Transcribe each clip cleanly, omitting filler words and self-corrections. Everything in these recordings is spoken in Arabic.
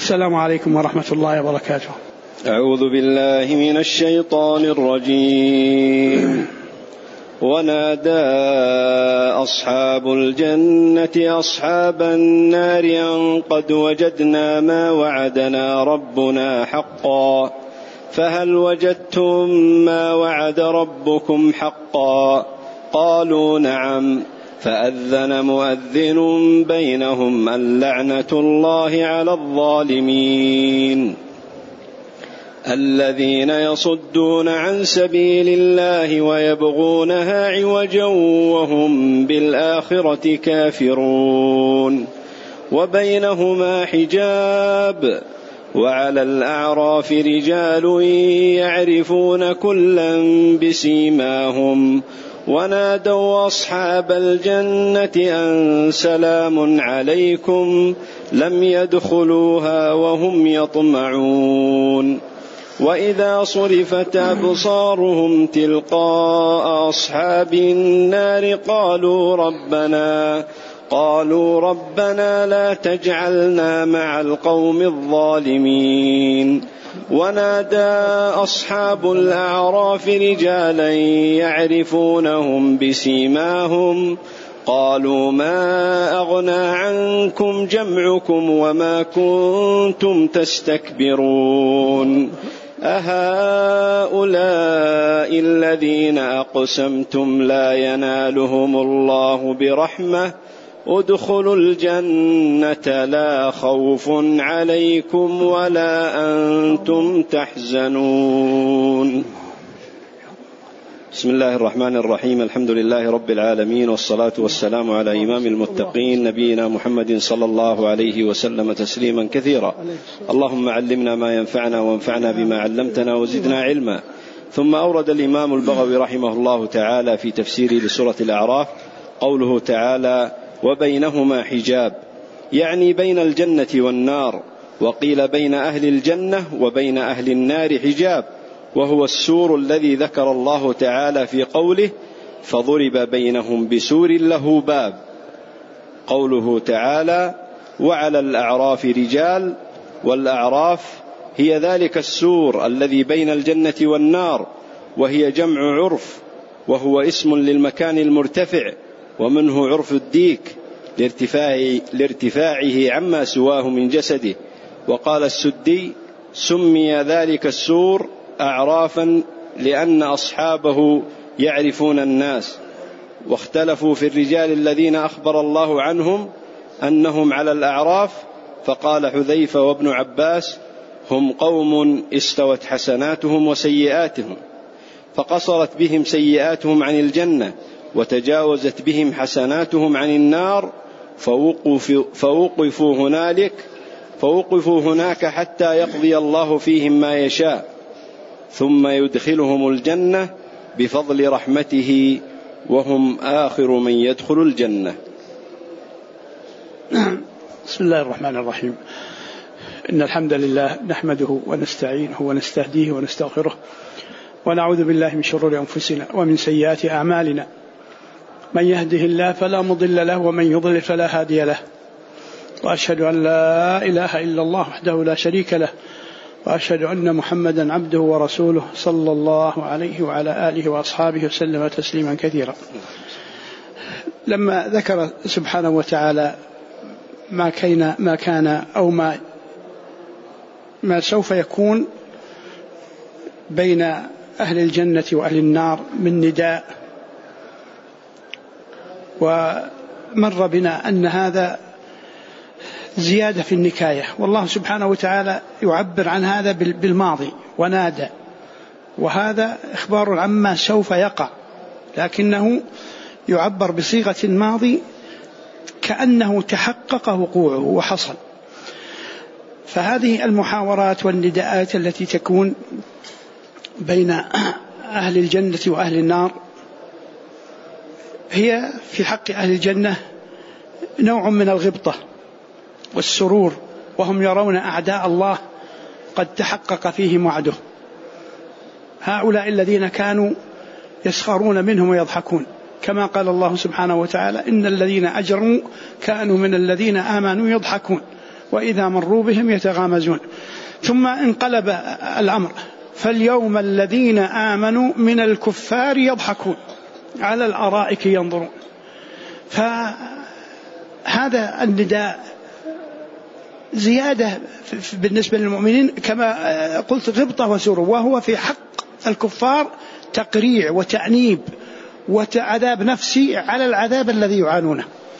السلام عليكم ورحمة الله وبركاته. أعوذ بالله من الشيطان الرجيم. ونادى أصحاب الجنة أصحاب النار أن قد وجدنا ما وعدنا ربنا حقا فهل وجدتم ما وعد ربكم حقا؟ قالوا نعم. فأذن مؤذن بينهم اللعنة الله على الظالمين الذين يصدون عن سبيل الله ويبغونها عوجا وهم بالآخرة كافرون وبينهما حجاب وعلى الأعراف رجال يعرفون كلا بسيماهم ونادوا أصحاب الجنة أن سلام عليكم لم يدخلوها وهم يطمعون وإذا صرفت أبصارهم تلقاء أصحاب النار قالوا ربنا لا تجعلنا مع القوم الظالمين. ونادى أصحاب الأعراف رجالا يعرفونهم بسيماهم قالوا ما أغنى عنكم جمعكم وما كنتم تستكبرون أهؤلاء الذين أقسمتم لا ينالهم الله برحمة ادخلوا الجنة لا خوف عليكم ولا أنتم تحزنون. بسم الله الرحمن الرحيم. الحمد لله رب العالمين والصلاة والسلام على إمام المتقين نبينا محمد صلى الله عليه وسلم تسليما كثيرا. اللهم علمنا ما ينفعنا وانفعنا بما علمتنا وزدنا علما. ثم أورد الإمام البغوي رحمه الله تعالى في تفسيره لسورة الأعراف قوله تعالى وبينهما حجاب، يعني بين الجنة والنار، وقيل بين أهل الجنة وبين أهل النار حجاب، وهو السور الذي ذكر الله تعالى في قوله فضرب بينهم بسور له باب. قوله تعالى وعلى الأعراف رجال، والأعراف هي ذلك السور الذي بين الجنة والنار، وهي جمع عرف، وهو اسم للمكان المرتفع، ومنه عرف الديك لارتفاعه عما سواه من جسده. وقال السدي سمي ذلك السور أعرافا لأن أصحابه يعرفون الناس. واختلفوا في الرجال الذين أخبر الله عنهم أنهم على الأعراف، فقال حذيفة وابن عباس هم قوم استوت حسناتهم وسيئاتهم، فقصرت بهم سيئاتهم عن الجنة وتجاوزت بهم حسناتهم عن النار، فوقفوا هناك حتى يقضي الله فيهم ما يشاء، ثم يدخلهم الجنة بفضل رحمته وهم آخر من يدخل الجنة. بسم الله الرحمن الرحيم. إن الحمد لله نحمده ونستعينه ونستهديه ونستغفره، ونعوذ بالله من شرور أنفسنا ومن سيئات أعمالنا، من يهده الله فلا مضل له ومن يضلل فلا هادي له، وأشهد أن لا إله إلا الله وحده لا شريك له، وأشهد أن محمدا عبده ورسوله صلى الله عليه وعلى آله وأصحابه وسلم تسليما كثيرا. لما ذكر سبحانه وتعالى ما كان أو ما سوف يكون بين أهل الجنة وأهل النار من نداء، ومر بنا أن هذا زيادة في النكاية، والله سبحانه وتعالى يعبر عن هذا بالماضي ونادى، وهذا إخبار عما سوف يقع، لكنه يعبر بصيغة الماضي كأنه تحقق وقوعه وحصل. فهذه المحاورات والنداءات التي تكون بين أهل الجنة وأهل النار هي في حق أهل الجنة نوع من الغبطة والسرور، وهم يرون أعداء الله قد تحقق فيهم وعده. هؤلاء الذين كانوا يسخرون منهم ويضحكون، كما قال الله سبحانه وتعالى إن الذين أجرموا كانوا من الذين آمنوا يضحكون وإذا مروا بهم يتغامزون. ثم انقلب الأمر، فاليوم الذين آمنوا من الكفار يضحكون على الأرائك ينظرون. فهذا النداء زيادة بالنسبة للمؤمنين كما قلت غبطة وسرور، وهو في حق الكفار تقريع وتأنيب وعذاب نفسي على العذاب الذي يعانونه.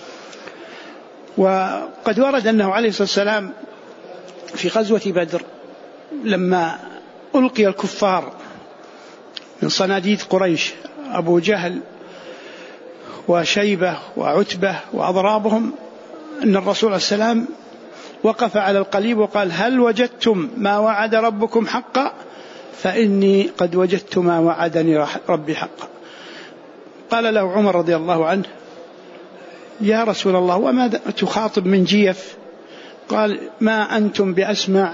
وقد ورد أنه عليه الصلاة والسلام في غزوة بدر لما ألقي الكفار من صناديد قريش أبو جهل وشيبة وعتبة وأضرابهم، أن الرسول عليه السلام وقف على القليب وقال: هل وجدتم ما وعد ربكم حقا؟ فإني قد وجدت ما وعدني ربي حقا. قال له عمر رضي الله عنه: يا رسول الله وماذا تخاطب من جيف؟ قال: ما أنتم بأسمع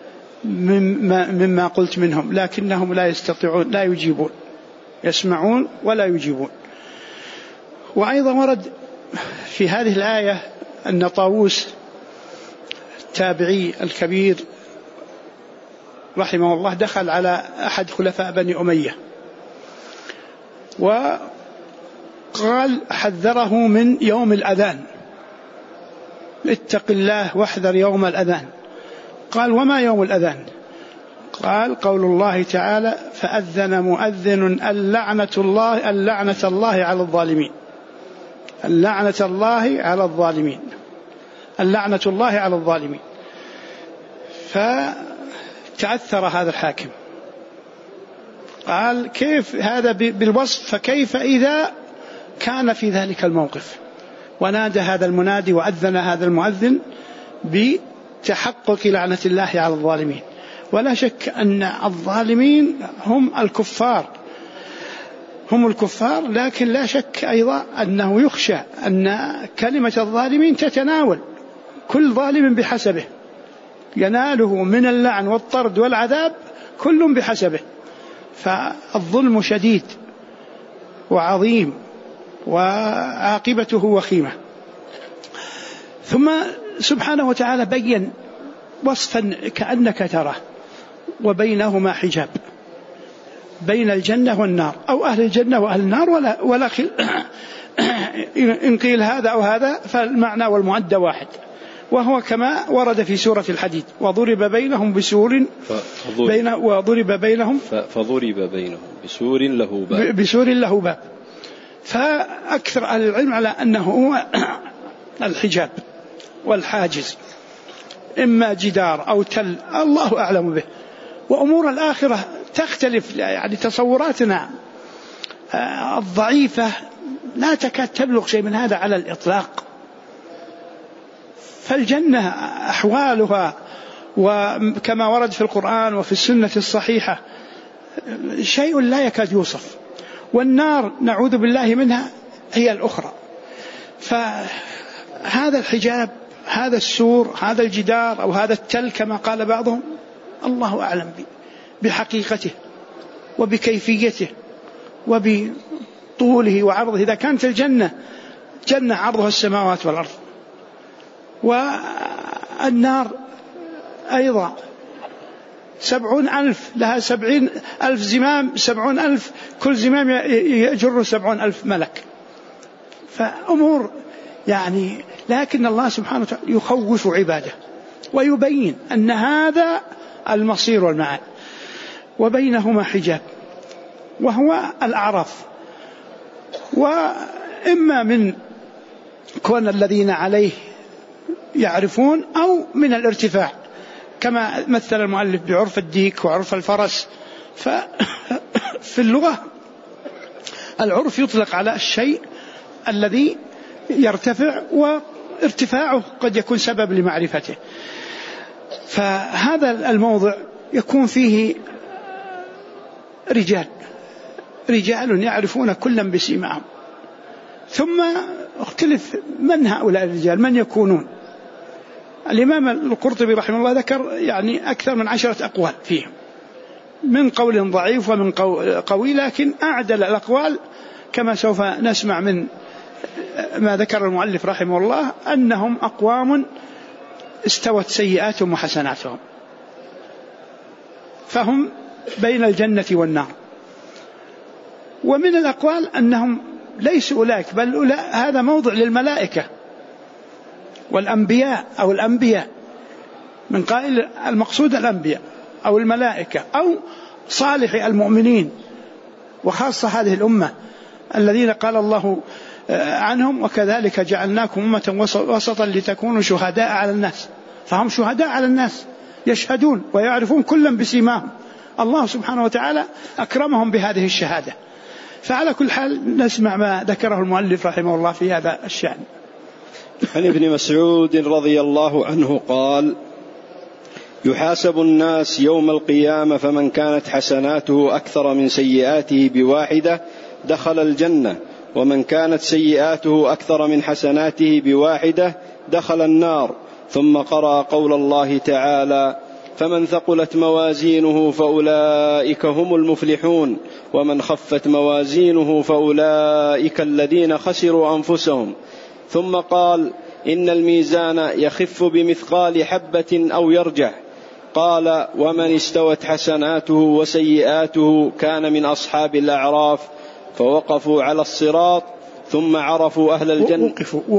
مما قلت منهم، لكنهم لا يستطيعون، لا يجيبون، يسمعون ولا يجيبون. وأيضا ورد في هذه الآية أن طاووس التابعي الكبير رحمه الله دخل على أحد خلفاء بني أمية وقال حذره من يوم الأذان: اتق الله واحذر يوم الأذان. قال: وما يوم الأذان؟ قال: قول الله تعالى: فأذن مؤذن اللعنة الله على الظالمين، اللعنة الله على الظالمين، اللعنة الله على الظالمين. فتعثر هذا الحاكم، قال: كيف هذا بالوصف؟ فكيف إذا كان في ذلك الموقف؟ ونادى هذا المنادي وأذن هذا المؤذن بتحقق لعنة الله على الظالمين. ولا شك أن الظالمين هم الكفار، هم الكفار، لكن لا شك أيضا أنه يخشى أن كلمة الظالمين تتناول كل ظالم بحسبه، يناله من اللعن والطرد والعذاب كل بحسبه. فالظلم شديد وعظيم وعاقبته وخيمة. ثم سبحانه وتعالى بين وصفا كأنك تراه وبينهما حجاب، بين الجنة والنار، أو أهل الجنة وأهل النار، ولا إن قيل هذا أو هذا فالمعنى والمؤدى واحد، وهو كما ورد في سورة الحديد: وضرب بينهم بسور وضرب بينهم بسور له باب، بسور له باب. فأكثر أهل العلم على أنه هو الحجاب والحاجز، إما جدار أو تل، الله أعلم به. وأمور الآخرة تختلف، يعني تصوراتنا الضعيفة لا تكاد تبلغ شيء من هذا على الإطلاق. فالجنة أحوالها وكما ورد في القرآن وفي السنة الصحيحة شيء لا يكاد يوصف، والنار نعوذ بالله منها هي الأخرى. فهذا الحجاب، هذا السور، هذا الجدار أو هذا التل كما قال بعضهم، الله أعلم بحقيقته وبكيفيته وبطوله وعرضه. إذا كانت الجنة جنة عرضها السماوات والأرض، والنار أيضا 70,000 لها 70,000 زمام، 70,000 كل زمام يجر 70,000 ملك. فأمور يعني، لكن الله سبحانه وتعالى يخوف عباده ويبين أن هذا المصير والمعاد، وبينهما حجاب وهو الأعراف. وإما من كون الذين عليه يعرفون أو من الارتفاع، كما مثل المؤلف بعرف الديك وعرف الفرس. ففي اللغة العرف يطلق على الشيء الذي يرتفع، وارتفاعه قد يكون سبب لمعرفته. فهذا الموضع يكون فيه رجال يعرفون كلا بسيماهم. ثم اختلف من هؤلاء الرجال، من يكونون. الإمام القرطبي رحمه الله ذكر يعني أكثر من 10 أقوال فيهم، من قول ضعيف ومن قوي، لكن أعدل الأقوال كما سوف نسمع من ما ذكر المؤلف رحمه الله أنهم أقوام استوت سيئاتهم وحسناتهم، فهم بين الجنة والنار. ومن الأقوال أنهم ليسوا أولئك، بل هذا موضع للملائكة والأنبياء أو الأنبياء، من قائل المقصود الأنبياء أو الملائكة أو صالح المؤمنين، وخاصة هذه الأمة الذين قال الله عنهم وكذلك جعلناكم أمة وسطا لتكونوا شهداء على الناس، فهم شهداء على الناس، يشهدون ويعرفون كلا بسيماهم، الله سبحانه وتعالى أكرمهم بهذه الشهادة. فعلى كل حال نسمع ما ذكره المؤلف رحمه الله في هذا الشأن. عن ابن مسعود رضي الله عنه قال: يحاسب الناس يوم القيامة فمن كانت حسناته أكثر من سيئاته بواحدة دخل الجنة، ومن كانت سيئاته أكثر من حسناته بواحدة دخل النار. ثم قرأ قول الله تعالى: فمن ثقلت موازينه فأولئك هم المفلحون، ومن خفت موازينه فأولئك الذين خسروا أنفسهم. ثم قال: إن الميزان يخف بمثقال حبة أو يرجح. قال: ومن استوت حسناته وسيئاته كان من أصحاب الأعراف فوقفوا على الصراط ثم عرفوا أهل الجنة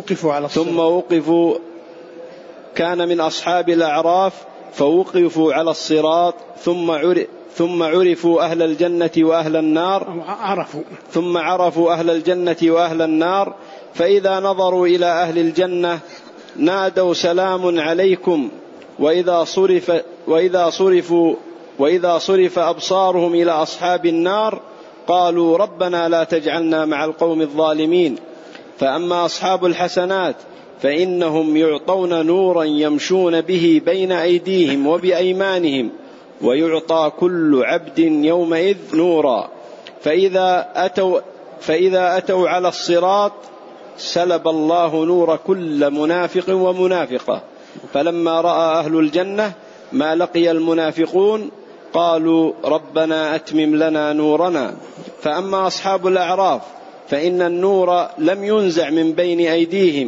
كان من أصحاب الأعراف فوقفوا على الصراط ثم عرفوا أهل الجنة وأهل النار ثم عرفوا أهل الجنة وأهل النار، فإذا نظروا إلى أهل الجنة نادوا سلام عليكم، وإذا صرف أبصارهم إلى أصحاب النار قالوا ربنا لا تجعلنا مع القوم الظالمين. فأما أصحاب الحسنات فإنهم يعطون نورا يمشون به بين أيديهم وبأيمانهم، ويعطى كل عبد يومئذ نورا، فإذا أتوا على الصراط سلب الله نور كل منافق ومنافقة. فلما رأى أهل الجنة ما لقي المنافقون قالوا ربنا أتمم لنا نورنا. فأما أصحاب الأعراف فإن النور لم ينزع من بين أيديهم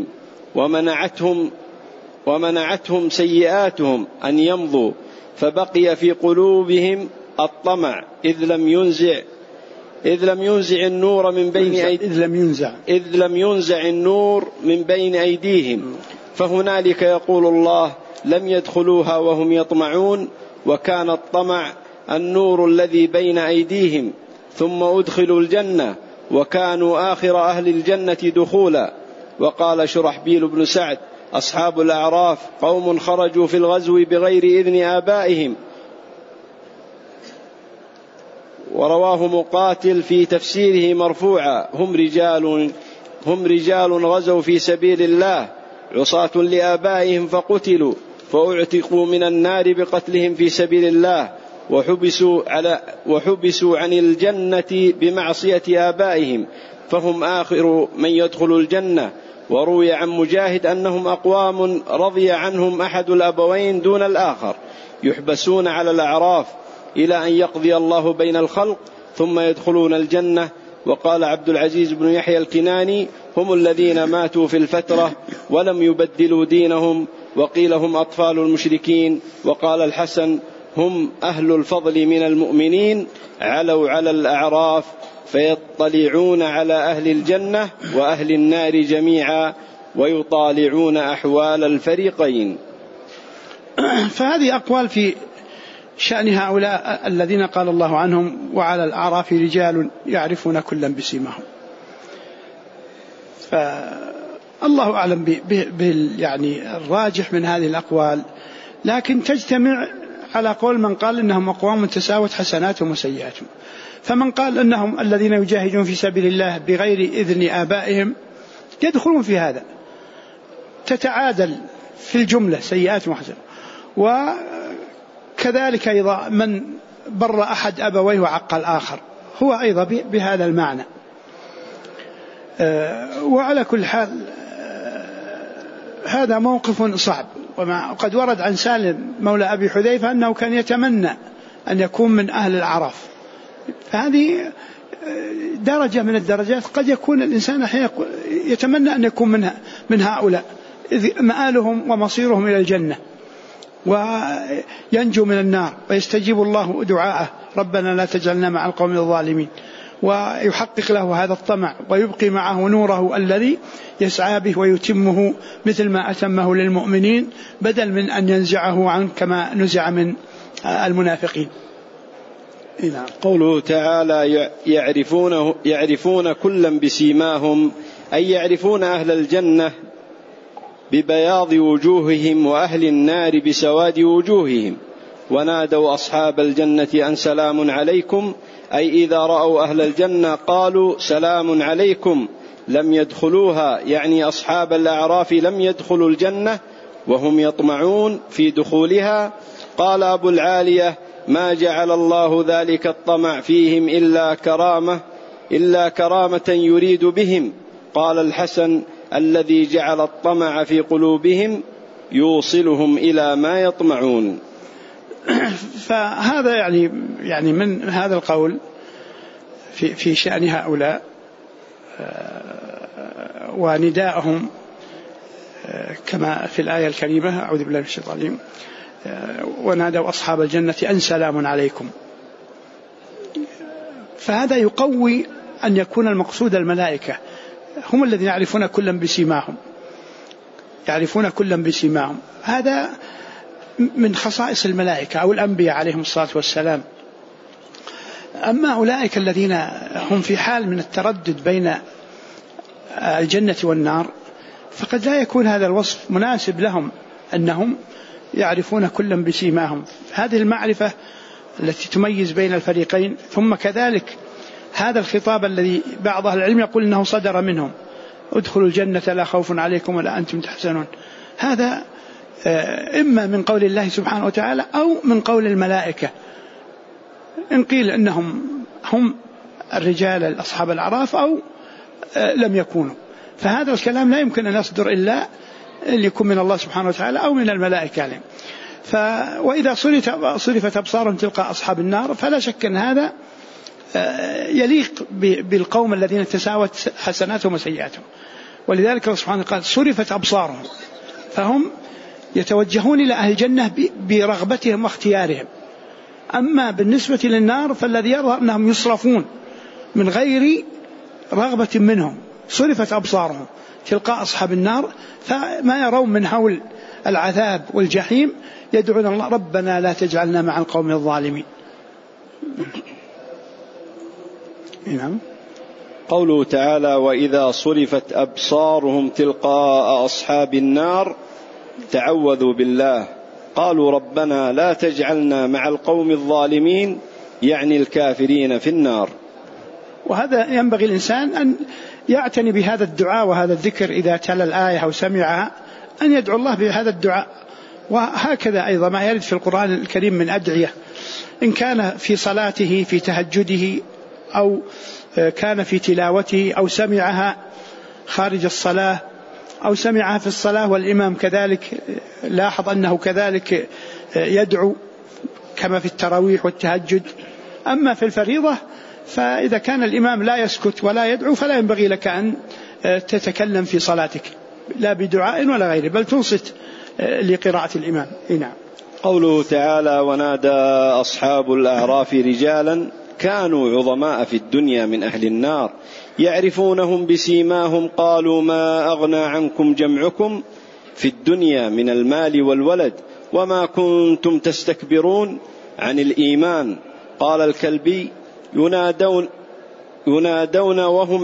ومنعتهم سيئاتهم أن يمضوا، فبقي في قلوبهم الطمع إذ لم ينزع النور من بين من بين أيديهم. فهنالك يقول الله لم يدخلوها وهم يطمعون، وكان الطمع النور الذي بين أيديهم، ثم أدخلوا الجنة وكانوا آخر أهل الجنة دخولا. وقال شرحبيل بن سعد: أصحاب الأعراف قوم خرجوا في الغزو بغير إذن آبائهم. ورواه مقاتل في تفسيره مرفوعا: هم رجال غزوا في سبيل الله عصاة لآبائهم فقتلوا فأعتقوا من النار بقتلهم في سبيل الله، وحبسوا عن الجنة بمعصية آبائهم، فهم آخر من يدخل الجنة. وروي عن مجاهد أنهم أقوام رضي عنهم أحد الأبوين دون الآخر، يحبسون على الأعراف إلى أن يقضي الله بين الخلق ثم يدخلون الجنة. وقال عبد العزيز بن يحيى الكناني: هم الذين ماتوا في الفترة ولم يبدلوا دينهم. وقيل هم أطفال المشركين. وقال الحسن: هم أهل الفضل من المؤمنين، علوا على الأعراف فيطلعون على أهل الجنة وأهل النار جميعا ويطالعون أحوال الفريقين. فهذه أقوال في شأن هؤلاء الذين قال الله عنهم: وعلى الأعراف رجال يعرفون كلا بسيماهم. فالله أعلم يعني الراجح من هذه الأقوال، لكن تجتمع على قول من قال إنهم أقوام تساوت حسناتهم وسيئاتهم. فمن قال إنهم الذين يجاهدون في سبيل الله بغير إذن آبائهم يدخلون في هذا، تتعادل في الجملة سيئات وحسنات. وكذلك أيضا من بر أحد أبويه وعق الآخر هو أيضا بهذا المعنى. وعلى كل حال هذا موقف صعب. وقد ورد عن سالم مولى أبي حذيفة أنه كان يتمنى أن يكون من أهل الأعراف. هذه درجة من الدرجات، قد يكون الإنسان أحيانا يتمنى أن يكون من هؤلاء، مآلهم ومصيرهم إلى الجنة وينجو من النار، ويستجيب الله دعاءه ربنا لا تجعلنا مع القوم الظالمين، ويحقق له هذا الطمع ويبقي معه نوره الذي يسعى به ويتمه مثل ما أتمه للمؤمنين، بدل من أن ينزعه عنه كما نزع من المنافقين. قوله تعالى يعرفون كلا بسيماهم، أي يعرفون أهل الجنة ببياض وجوههم وأهل النار بسواد وجوههم. ونادوا أصحاب الجنة أن سلام عليكم، أي إذا رأوا أهل الجنة قالوا سلام عليكم لم يدخلوها، يعني أصحاب الأعراف لم يدخلوا الجنة وهم يطمعون في دخولها. قال أبو العالية ما جعل الله ذلك الطمع فيهم إلا كرامة يريد بهم. قال الحسن الذي جعل الطمع في قلوبهم يوصلهم إلى ما يطمعون. فهذا يعني من هذا القول في شأن هؤلاء ونداءهم كما في الآية الكريمة أعوذ بالله من الشيطان الرجيم ونادوا أصحاب الجنة أن سلام عليكم. فهذا يقوي أن يكون المقصود الملائكة، هم الذين يعرفون كلا بسيماهم. هذا من خصائص الملائكة أو الأنبياء عليهم الصلاة والسلام. أما أولئك الذين هم في حال من التردد بين الجنة والنار فقد لا يكون هذا الوصف مناسب لهم، أنهم يعرفون كلا بسيماهم. هذه المعرفة التي تميز بين الفريقين. ثم كذلك هذا الخطاب الذي بعض أهل العلم يقول أنه صدر منهم ادخلوا الجنة لا خوف عليكم ولا أنتم تحزنون، هذا إما من قول الله سبحانه وتعالى أو من قول الملائكة. إن قيل أنهم هم الرجال أصحاب الأعراف أو لم يكونوا، فهذا الكلام لا يمكن أن يصدر إلا يكون من الله سبحانه وتعالى أو من الملائكة عليهم. وإذا صرفت أبصارهم تلقى أصحاب النار فلا شك أن هذا يليق بالقوم الذين تساوت حسناتهم وسيئاتهم. ولذلك الله سبحانه قال صرفت أبصارهم، فهم يتوجهون إلى أهل الجنة برغبتهم واختيارهم. أما بالنسبة للنار فالذي يظهر أنهم يصرفون من غير رغبة منهم، صرفت أبصارهم تلقاء أصحاب النار، فما يرون من هول العذاب والجحيم يدعون الله ربنا لا تجعلنا مع القوم الظالمين. نعم. قوله تعالى وإذا صرفت أبصارهم تلقاء أصحاب النار تعوذوا بالله قالوا ربنا لا تجعلنا مع القوم الظالمين، يعني الكافرين في النار. وهذا ينبغي الإنسان أن يعتني بهذا الدعاء وهذا الذكر إذا تلا الآية أو سمعها، أن يدعو الله بهذا الدعاء. وهكذا أيضا ما يرد في القرآن الكريم من أدعية، إن كان في صلاته في تهجده أو كان في تلاوته أو سمعها خارج الصلاة أو سمعها في الصلاة والإمام كذلك، لاحظ أنه كذلك يدعو كما في التراويح والتهجد. أما في الفريضة فإذا كان الإمام لا يسكت ولا يدعو فلا ينبغي لك أن تتكلم في صلاتك لا بدعاء ولا غيره، بل تنصت لقراءة الإمام. نعم. قوله تعالى ونادى أصحاب الأعراف رجالا كانوا عظماء في الدنيا من أهل النار يعرفونهم بسيماهم قالوا ما أغنى عنكم جمعكم في الدنيا من المال والولد وما كنتم تستكبرون عن الإيمان. قال الكلبي ينادون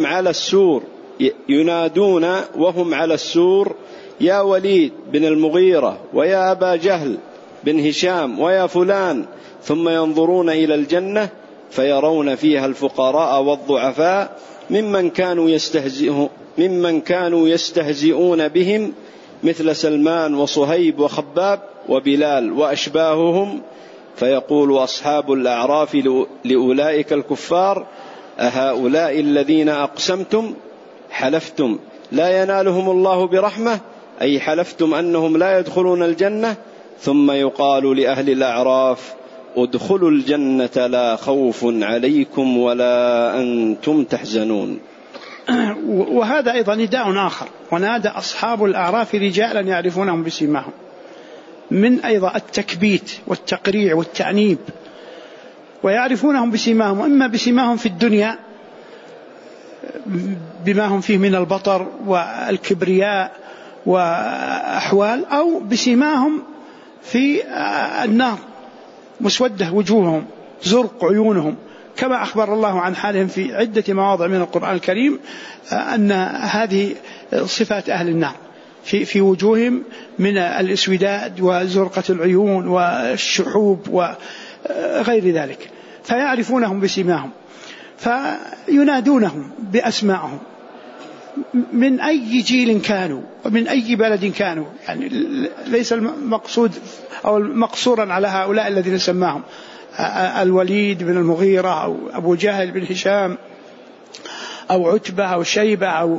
وهم على السور يا وليد بن المغيرة ويا أبا جهل بن هشام ويا فلان، ثم ينظرون إلى الجنة فيرون فيها الفقراء والضعفاء ممن كانوا يستهزئون بهم مثل سلمان وصهيب وخباب وبلال وأشباههم، فيقول أصحاب الأعراف لأولئك الكفار أهؤلاء الذين أقسمتم حلفتم لا ينالهم الله برحمة، أي حلفتم أنهم لا يدخلون الجنة. ثم يقال لأهل الأعراف ادخلوا الجنة لا خوف عليكم ولا أنتم تحزنون. وهذا أيضا نداء آخر، ونادى أصحاب الأعراف رجالا يعرفونهم بسيماهم، من أيضا التكبيت والتقريع والتعنيب، ويعرفونهم بسيماهم، إما بسيماهم في الدنيا بما هم فيه من البطر والكبرياء وأحوال، أو بسيماهم في النار، مسودة وجوههم، زرق عيونهم، كما أخبر الله عن حالهم في عدة مواضع من القرآن الكريم أن هذه صفات أهل النار في وجوههم من الإسوداد وزرقة العيون والشحوب وغير ذلك. فيعرفونهم بسيماهم، فينادونهم بأسمائهم من أي جيل كانوا ومن أي بلد كانوا، يعني ليس المقصود أو مقصورا على هؤلاء الذين سماهم الوليد بن المغيرة أو أبو جهل بن هشام أو عتبة أو شيبة أو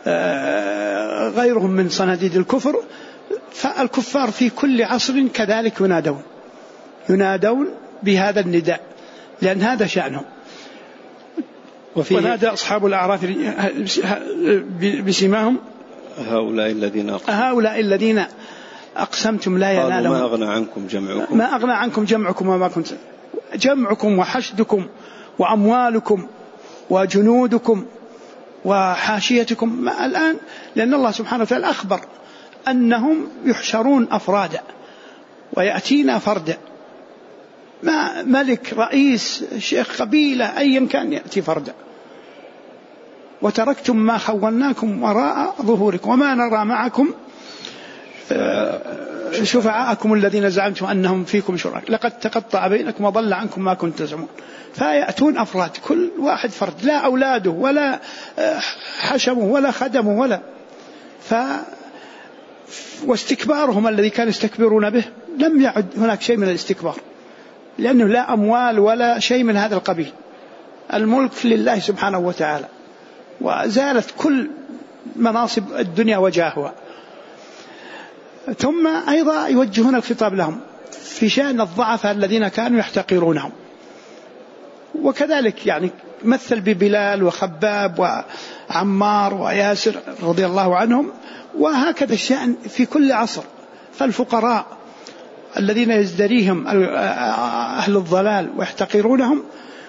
غيرهم من صناديد الكفر. فالكفار في كل عصر كذلك ينادون بهذا النداء، لأن هذا شأنهم. ونادى أصحاب الأعراف بسماهم هؤلاء الذين أقسمتم لا ينالهم، ما أغنى عنكم جمعكم وما كنت جمعكم وحشدكم وأموالكم وجنودكم وحاشيتكم الآن، لأن الله سبحانه وتعالى أخبر أنهم يحشرون أفرادا ويأتينا فردا، ما ملك رئيس شيخ قبيلة أيا كان يأتي فردا. وتركتم ما خولناكم وراء ظهوركم وما نرى معكم شفعاءكم الذين زعمتم أنهم فيكم شركاء لقد تقطع بينكم وضل عنكم ما كنتم تزعمون. فيأتون أفراد، كل واحد فرد، لا أولاده ولا حشمه ولا خدمه ولا واستكبارهم الذي كانوا يستكبرون به لم يعد هناك شيء من الاستكبار، لأنه لا أموال ولا شيء من هذا القبيل، الملك لله سبحانه وتعالى، وزالت كل مناصب الدنيا وجاهها. ثم أيضا يوجهون الخطاب لهم في شأن الضعفاء الذين كانوا يحتقرونهم، وكذلك يعني مثل ببلال وخباب وعمار وياسر رضي الله عنهم، وهكذا الشأن في كل عصر. فالفقراء الذين يزدريهم أهل الضلال ويحتقرونهم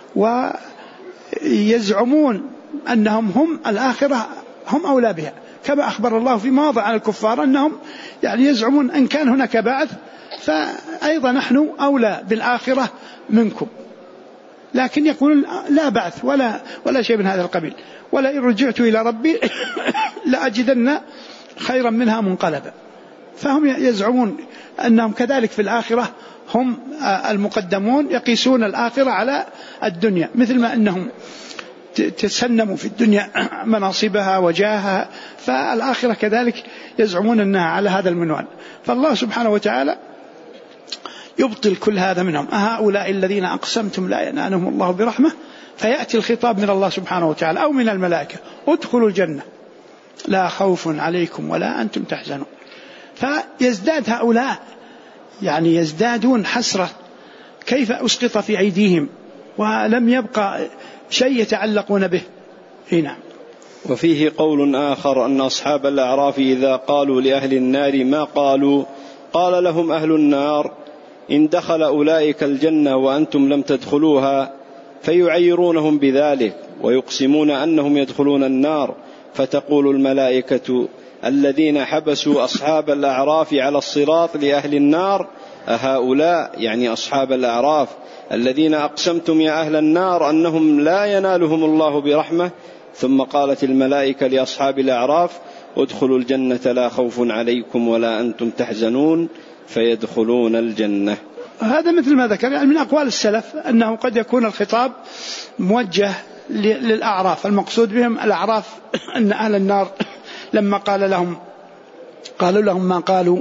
ويزعمون أنهم هم الآخرة هم أولى بها، كما أخبر الله في مواضع عن الكفار أنهم يعني يزعمون أن كان هناك بعث فأيضا نحن أولى بالآخرة منكم، لكن يقولون لا بعث ولا شيء من هذا القبيل، ولئن رجعت إلى ربي لأجدن خيرا منها منقلبا. فهم يزعمون أنهم كذلك في الآخرة هم المقدمون، يقيسون الآخرة على الدنيا، مثل ما أنهم تسنموا في الدنيا مناصبها وجاهها، فالآخرة كذلك يزعمون أنها على هذا المنوال. فالله سبحانه وتعالى يبطل كل هذا منهم. هؤلاء الذين أقسمتم لا ينالهم الله برحمة، فيأتي الخطاب من الله سبحانه وتعالى أو من الملائكة ادخلوا الجنة لا خوف عليكم ولا أنتم تحزنون. فيزداد هؤلاء يعني يزدادون حسرة كيف أسقط في أيديهم ولم يبقى شيء يتعلقون به. هنا وفيه قول آخر أن أصحاب الأعراف إذا قالوا لأهل النار ما قالوا قال لهم أهل النار إن دخل أولئك الجنة وأنتم لم تدخلوها، فيعيرونهم بذلك ويقسمون أنهم يدخلون النار، فتقول الملائكة الذين حبسوا أصحاب الأعراف على الصراط لأهل النار أهؤلاء، يعني أصحاب الأعراف الذين أقسمتم يا أهل النار أنهم لا ينالهم الله برحمة. ثم قالت الملائكة لأصحاب الأعراف ادخلوا الجنة لا خوف عليكم ولا أنتم تحزنون، فيدخلون الجنة. هذا مثل ما ذكر يعني من أقوال السلف أنه قد يكون الخطاب موجه للأعراف، المقصود بهم الأعراف، أن أهل النار لما قالوا لهم ما قالوا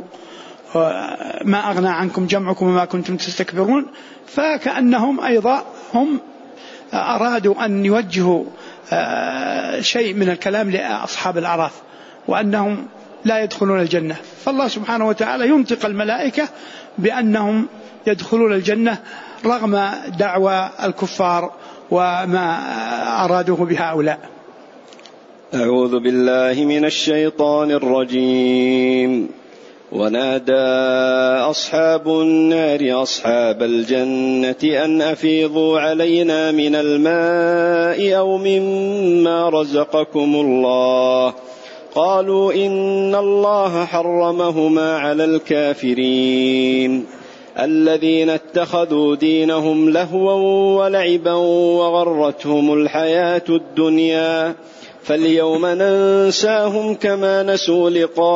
ما أغنى عنكم جمعكم وما كنتم تستكبرون، فكأنهم أيضا هم أرادوا أن يوجهوا شيء من الكلام لأصحاب الأعراف وأنهم لا يدخلون الجنة. فالله سبحانه وتعالى ينطق الملائكة بأنهم يدخلون الجنة رغم دعوى الكفار وما أرادوه بهؤلاء. أعوذ بالله من الشيطان الرجيم. ونادى أصحاب النار أصحاب الجنة أن أفيضوا علينا من الماء أو مما رزقكم الله قالوا إن الله حرمهما على الكافرين الذين اتخذوا دينهم لهوا ولعبا وغرتهم الحياة الدنيا فاليوم ننساهم كما نسوا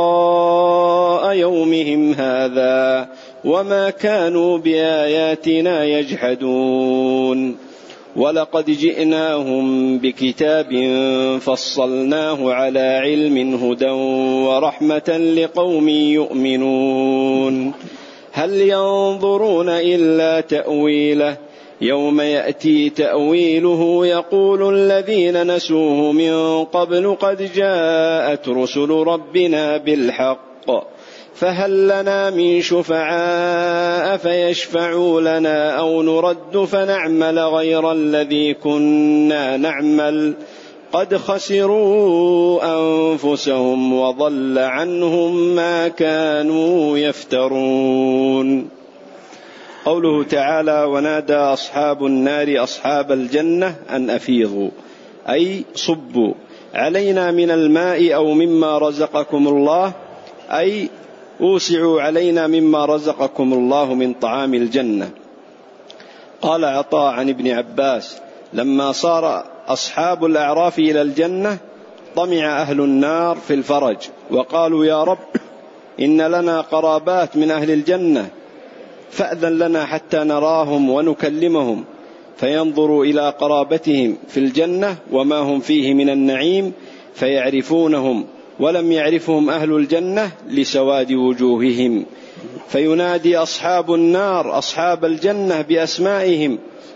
لقاء يومهم هذا وما كانوا بآياتنا يجحدون ولقد جئناهم بكتاب فصلناه على علم هدى ورحمة لقوم يؤمنون هل ينظرون إلا تأويله يوم يأتي تأويله يقول الذين نسوه من قبل قد جاءت رسل ربنا بالحق فهل لنا من شفعاء فيشفعوا لنا أو نرد فنعمل غير الذي كنا نعمل قد خسروا أنفسهم وضل عنهم ما كانوا يفترون. قوله تعالى ونادى أصحاب النار أصحاب الجنة أن أفيضوا أي صبوا علينا من الماء أو مما رزقكم الله أي أوسعوا علينا مما رزقكم الله من طعام الجنة. قال عطاء عن ابن عباس لما صار أصحاب الأعراف إلى الجنة طمع أهل النار في الفرج وقالوا يا رب إن لنا قرابات من أهل الجنة فأذن لنا حتى نراهم ونكلمهم فينظروا إلى قرابتهم في الجنة وما هم فيه من النعيم فيعرفونهم ولم يعرفهم أهل الجنة لسواد وجوههم فينادي أصحاب النار أصحاب الجنة بأسمائهم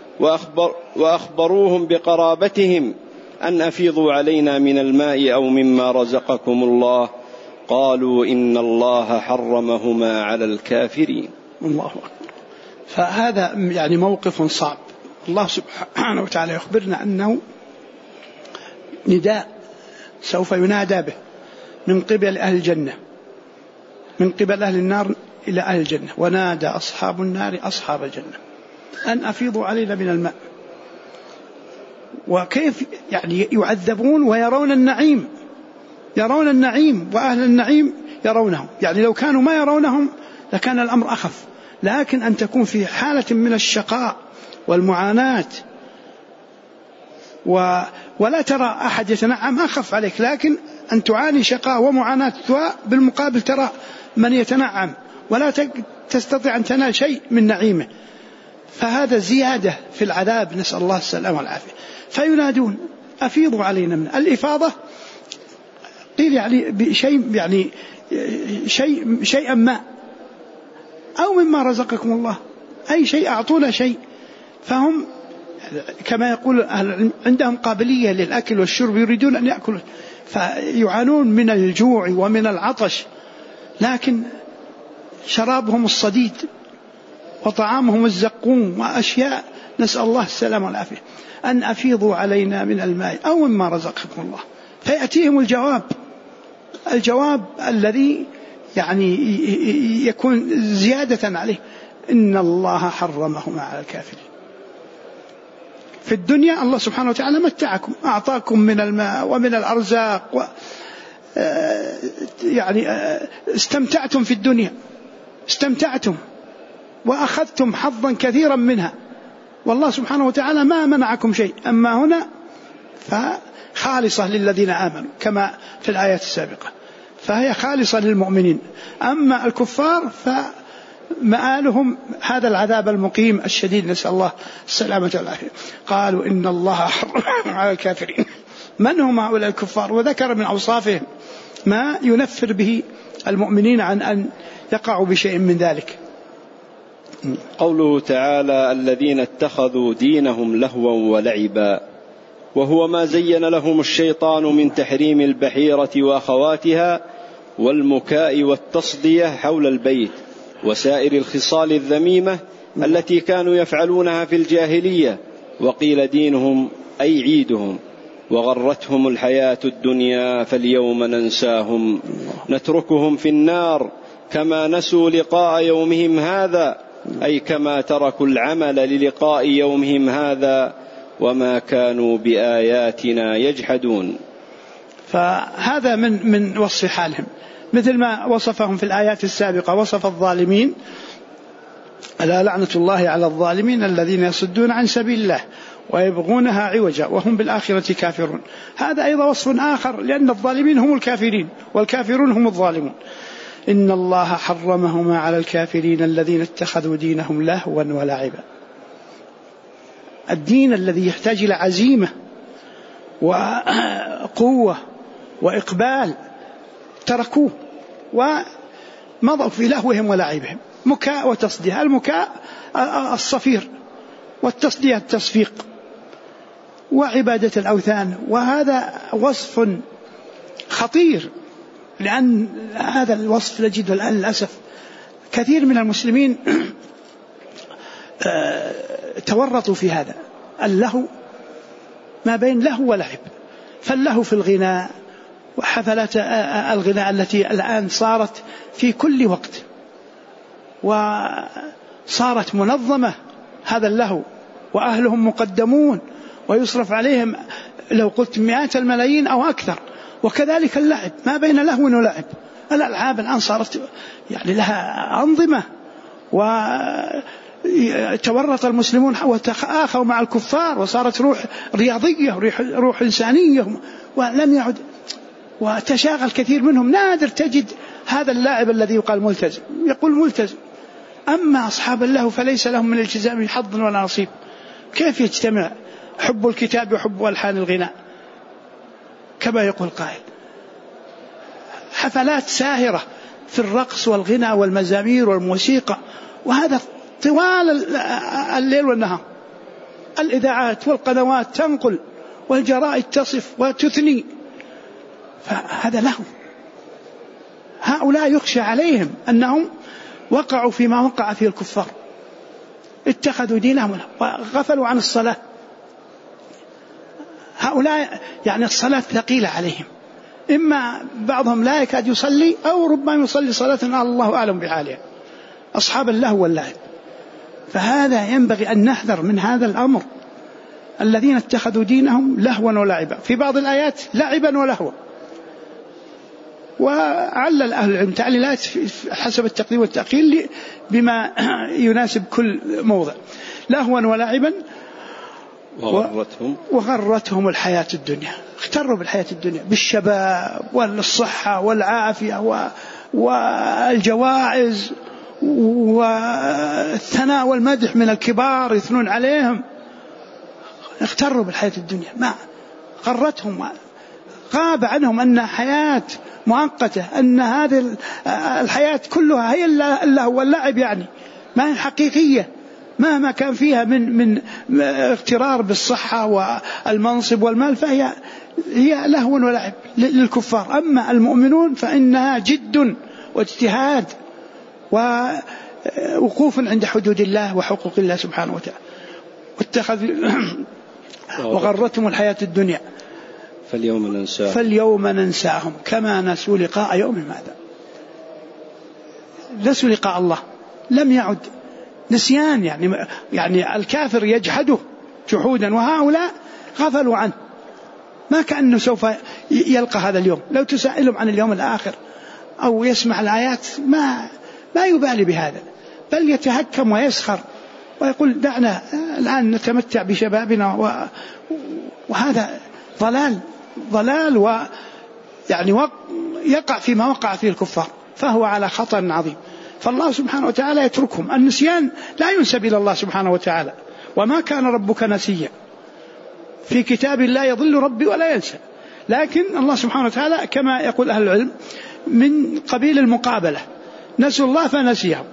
وأخبروهم بقرابتهم أن أفيضوا علينا من الماء أو مما رزقكم الله قالوا إن الله حرمهما على الكافرين. الله أكبر. فهذا يعني موقف صعب. الله سبحانه وتعالى يخبرنا أنه نداء سوف ينادى به من قبل أهل الجنة من قبل أهل النار إلى أهل الجنة ونادى أصحاب النار أصحاب الجنة أن أفيضوا علينا من الماء. وكيف يعني يعذبون ويرون النعيم وأهل النعيم يرونهم. يعني لو كانوا ما يرونهم لكان الأمر أخف لكن أن تكون في حالة من الشقاء والمعاناة ولا ترى أحد يتنعم أخف عليك لكن أن تعاني شقاء ومعاناة بالمقابل ترى من يتنعم ولا تستطيع أن تنال شيء من نعيمه فهذا زيادة في العذاب نسأل الله السلامة والعافية. فينادون أفيضوا علينا من الإفاضة قيل يعني بشيء يعني شيئا ما أو مما رزقكم الله أي شيء أعطونا شيء. فهم كما يقول عندهم قابلية للأكل والشرب يريدون أن يأكلوا فيعانون من الجوع ومن العطش لكن شرابهم الصديد وطعامهم الزقوم وأشياء نسأل الله السلامة والعافية. أن أفيضوا علينا من الماء أو مما رزقكم الله فيأتيهم الجواب الذي يعني يكون زيادة عليه إن الله حرمهما على الكافرين. في الدنيا الله سبحانه وتعالى متعكم أعطاكم من الماء ومن الأرزاق يعني استمتعتم في الدنيا استمتعتم وأخذتم حظا كثيرا منها والله سبحانه وتعالى ما منعكم شيء. أما هنا فخالصة للذين آمنوا كما في الآيات السابقة فهي خالصة للمؤمنين. أما الكفار فمآلهم هذا العذاب المقيم الشديد نسأل الله السلامة والعافية. قالوا إن الله حرم على الكافرين. من هم هؤلاء الكفار؟ وذكر من أوصافهم ما ينفر به المؤمنين عن أن يقعوا بشيء من ذلك. قوله تعالى الذين اتخذوا دينهم لهوا ولعبا وهو ما زين لهم الشيطان من تحريم البحيرة وأخواتها والمكاء والتصدية حول البيت وسائر الخصال الذميمة التي كانوا يفعلونها في الجاهلية. وقيل دينهم أي عيدهم وغرتهم الحياة الدنيا فاليوم ننساهم نتركهم في النار كما نسوا لقاء يومهم هذا، أي كما تركوا العمل للقاء يومهم هذا وما كانوا بآياتنا يجحدون. فهذا من وصف حالهم، مثل ما وصفهم في الآيات السابقة. وصف الظالمين: ألا لعنة الله على الظالمين الذين يصدون عن سبيل الله ويبغونها عوجا وهم بالآخرة كافرون. هذا أيضا وصف آخر، لأن الظالمين هم الكافرين والكافرون هم الظالمون. إن الله حرمهما على الكافرين الذين اتخذوا دينهم لهوا ولعبا. الدين الذي يحتاج إلى عزيمة وقوة وإقبال تركوه ومضوا في لهوهم ولعبهم، مكاء وتصدية. المكاء الصفير، والتصدية التصفيق، وعبادة الأوثان. وهذا وصف خطير، لأن هذا الوصف نجد الآن للأسف كثير من المسلمين تورطوا في هذا اللهو، ما بين لهو ولعب. فاللهو في الغناء وحفلات الغناء التي الآن صارت في كل وقت وصارت منظمة، هذا اللهو وأهلهم مقدمون ويصرف عليهم لو قلت مئات الملايين أو أكثر. وكذلك اللعب، ما بين لهو ولعب. الألعاب الآن صارت يعني لها أنظمة، وتورط المسلمون وتآخوا مع الكفار، وصارت روح رياضية روح إنسانية، ولم يعد. وتشاغل كثير منهم، نادر تجد هذا اللاعب الذي يقال ملتزم يقول ملتزم. أما أصحاب اللهو فليس لهم من الالتزام حظ ولا نصيب. كيف يجتمع حب الكتاب وحب ألحان الغناء كما يقول قائل؟ حفلات ساهرة في الرقص والغنى والمزامير والموسيقى، وهذا طوال الليل والنهار. الإذاعات والقنوات تنقل والجرائد تصف وتثني، فهذا لهو. هؤلاء يخشى عليهم أنهم وقعوا فيما وقع فيه الكفار، اتخذوا دينهم وغفلوا عن الصلاة. هؤلاء يعني الصلاة ثقيلة عليهم، إما بعضهم لا يكاد يصلي أو ربما يصلي صلاة الله أعلم بحالها، أصحاب اللهو واللعب. فهذا ينبغي أن نحذر من هذا الأمر. الذين اتخذوا دينهم لهوا ولعبا، في بعض الآيات لعبا ولهوا، وعلل أهل العلم تعليلات حسب التقديم والتأخير بما يناسب كل موضع. لهوا ولعبا وغرتهم الحياة الدنيا، اغتروا بالحياة الدنيا، بالشباب والصحة والعافية والجوائز والثناء والمدح من الكبار يثنون عليهم. اغتروا بالحياة الدنيا، ما غرتهم، غاب عنهم أن حياة مؤقتة، أن هذه الحياة كلها هي اللهو واللعب، يعني ما هي حقيقية مهما كان فيها من اغترار بالصحة والمنصب والمال، فهي لهو ولعب للكفار. أما المؤمنون فإنها جد واجتهاد ووقوف عند حدود الله وحقوق الله سبحانه وتعالى. وغرتهم الحياة الدنيا فاليوم ننساهم كما نسوا لقاء يومهم هذا. نسوا لقاء الله، لم يعد نسيان، يعني الكافر يجحده جحودا، وهؤلاء غفلوا عنه، ما كأنه سوف يلقى هذا اليوم. لو تسألهم عن اليوم الآخر أو يسمع الآيات ما يبالي بهذا، بل يتهكم ويسخر ويقول دعنا الآن نتمتع بشبابنا، وهذا ضلال ويعني يقع فيما وقع فيه الكفار، فهو على خطر عظيم. فالله سبحانه وتعالى يتركهم. النسيان لا ينسب إلى الله سبحانه وتعالى، وما كان ربك نسيا، في كتاب لا يضل ربي ولا ينسى. لكن الله سبحانه وتعالى كما يقول أهل العلم من قبيل المقابلة، نسوا الله فنسيهم،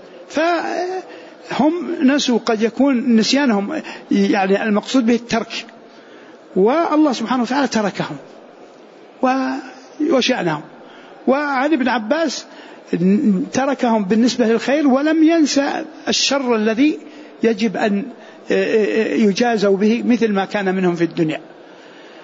فهم نسوا، قد يكون نسيانهم يعني المقصود به الترك، والله سبحانه وتعالى تركهم وشأنهم. وعن ابن عباس تركهم بالنسبة للخير ولم ينسى الشر الذي يجب أن يجازوا به مثل ما كان منهم في الدنيا.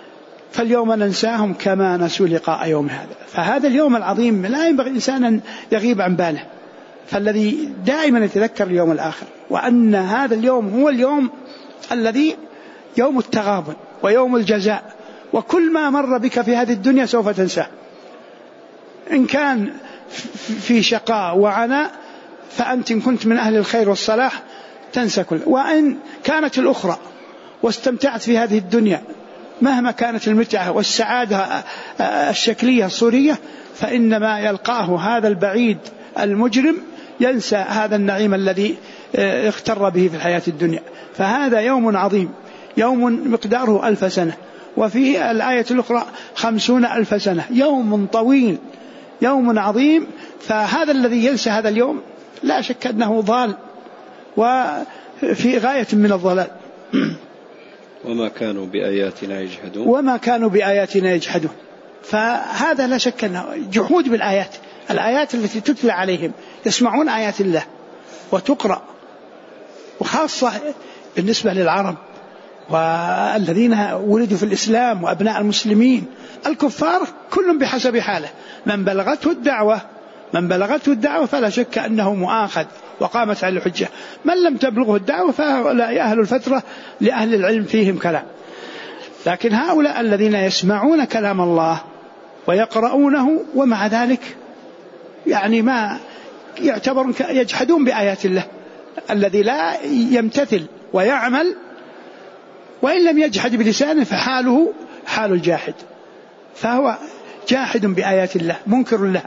فاليوم ننساهم كما نسوا لقاء يوم هذا. فهذا اليوم العظيم لا ينبغي الإنسان أن يغيب عن باله، فالذي دائما يتذكر اليوم الآخر، وأن هذا اليوم هو اليوم الذي يوم التغابن ويوم الجزاء، وكل ما مر بك في هذه الدنيا سوف تنساه. إن كان في شقاء وعناء فأنت إن كنت من أهل الخير والصلاح تنسى كل، وإن كانت الأخرى واستمتعت في هذه الدنيا مهما كانت المتعة والسعادة الشكلية الصورية، فإنما يلقاه هذا البعيد المجرم ينسى هذا النعيم الذي اغتر به في الحياة الدنيا. فهذا يوم عظيم، يوم مقداره 1000 سنة، وفي الآية الأخرى 50,000 سنة، يوم طويل، يوم عظيم. فهذا الذي ينسى هذا اليوم لا شك أنه ضال وفي غاية من الضلال. وما كانوا بآياتنا يجحدون. وما كانوا بآياتنا يجحدون. فهذا لا شك أنه جحود بالآيات، الآيات التي تتلى عليهم، يسمعون آيات الله وتقرأ، وخاصة بالنسبة للعرب والذين ولدوا في الإسلام وأبناء المسلمين. الكفار كل بحسب حاله، من بلغته الدعوة فلا شك أنه مؤاخذ وقامت على الحجة، من لم تبلغه الدعوة فهؤلاء أهل الفترة لأهل العلم فيهم كلام. لكن هؤلاء الذين يسمعون كلام الله ويقرؤونه ومع ذلك يعني ما يعتبرون يجحدون بآيات الله، الذي لا يمتثل ويعمل وإن لم يجحد بلسانه فحاله حال الجاحد، فهو جاحد بآيات الله منكر لها.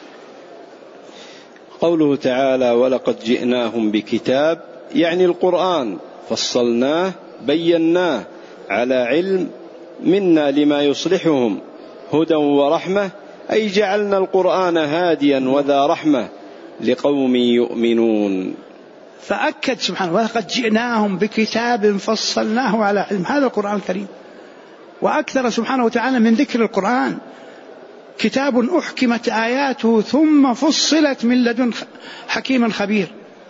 قوله تعالى ولقد جئناهم بكتاب، يعني القرآن، فصلناه بيناه على علم منا لما يصلحهم هدى ورحمة، أي جعلنا القرآن هاديا وذا رحمة لقوم يؤمنون. فأكد سبحانه ولقد جئناهم بكتاب فصلناه على علم، هذا القرآن الكريم. وأكثر سبحانه وتعالى من ذكر القرآن، كتاب أحكمت آياته ثم فصلت من لدن حكيم خبير.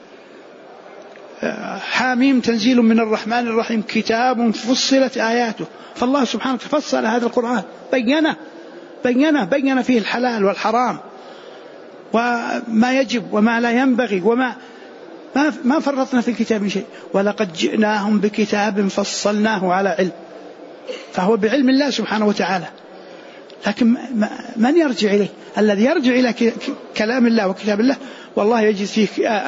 حاميم تنزيل من الرحمن الرحيم، كتاب فصلت آياته. فالله سبحانه فصل هذا القرآن، بين فيه الحلال والحرام وما يجب وما لا ينبغي، ما فرطنا في الكتاب من شيء. ولقد جئناهم بكتاب فصلناه على علم، فهو بعلم الله سبحانه وتعالى. لكن من يرجع إليه؟ الذي يرجع إلى كلام الله وكتاب الله والله يجد فيه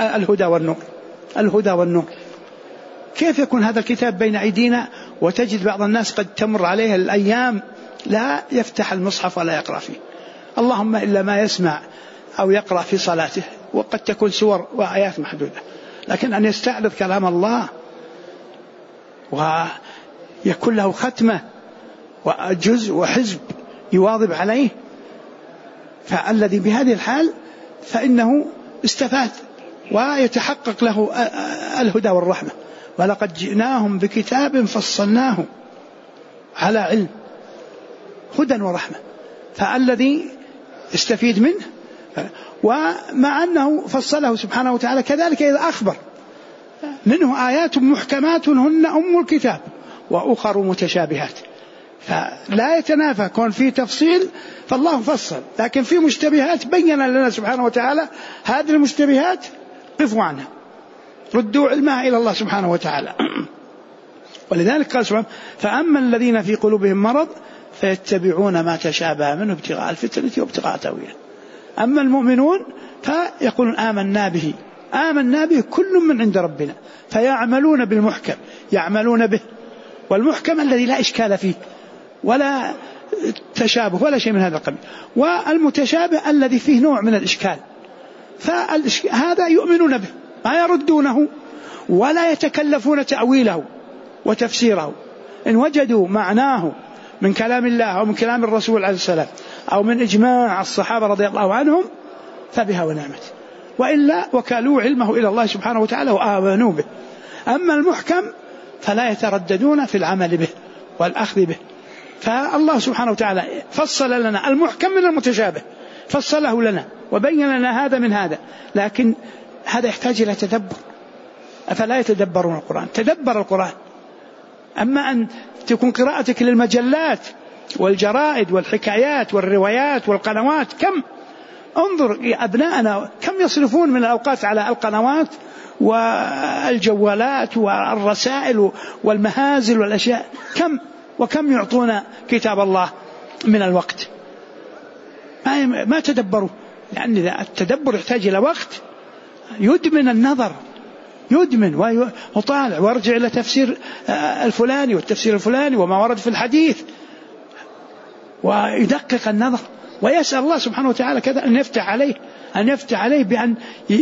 الهدى والنور. كيف يكون هذا الكتاب بين أيدينا وتجد بعض الناس قد تمر عليه الأيام لا يفتح المصحف ولا يقرأ فيه، اللهم إلا ما يسمع أو يقرأ في صلاته، وقد تكون سور وآيات محدودة. لكن أن يستعرض كلام الله ويكون له ختمة وجزء وحزب يواظب عليه، فالذي بهذه الحال فإنه استفاد ويتحقق له الهدى والرحمة. ولقد جئناهم بكتاب فصلناه على علم هدى ورحمة، فالذي استفيد منه. ومع أنه فصله سبحانه وتعالى كذلك إذا أخبر منه آيات محكمات هن أم الكتاب وأخر متشابهات، فلا يتنافى كون في تفصيل، فالله فصل. لكن في مشتبهات بين لنا سبحانه وتعالى هذه المشتبهات قفوا عنها، ردوا علمها إلى الله سبحانه وتعالى. ولذلك قال سبحانه فأما الذين في قلوبهم مرض فيتبعون ما تشابه منه ابتغاء الفتنة وابتغاء تأويله. أما المؤمنون فيقولون آمنا به كل من عند ربنا، فيعملون بالمحكم، يعملون به، والمحكم الذي لا إشكال فيه ولا تشابه ولا شيء من هذا القبيل، والمتشابه الذي فيه نوع من الإشكال، فهذا يؤمنون به ما يردونه ولا يتكلفون تأويله وتفسيره. إن وجدوا معناه من كلام الله أو من كلام الرسول عليه السلام أو من إجماع الصحابة رضي الله عنهم فبها ونعمت، وإلا وكالوا علمه إلى الله سبحانه وتعالى وآمنوا به. أما المحكم فلا يترددون في العمل به والأخذ به. فالله سبحانه وتعالى فصل لنا المحكم من المتشابه، فصله لنا وبين لنا هذا من هذا، لكن هذا يحتاج إلى تدبر. أفلا يتدبرون القرآن؟ تدبر القرآن. أما أن تكون قراءتك للمجلات والجرائد والحكايات والروايات والقنوات. كم انظر يا أبناءنا كم يصرفون من الأوقات على القنوات والجوالات والرسائل والمهازل والأشياء، كم وكم يعطون كتاب الله من الوقت. ما تدبروا، لأن التدبر يحتاج إلى وقت، يدمن النظر، يدمن وطالع وارجع إلى تفسير الفلاني والتفسير الفلاني وما ورد في الحديث، ويدقق النظر، ويسأل الله سبحانه وتعالى كذا أن يفتح عليه بأن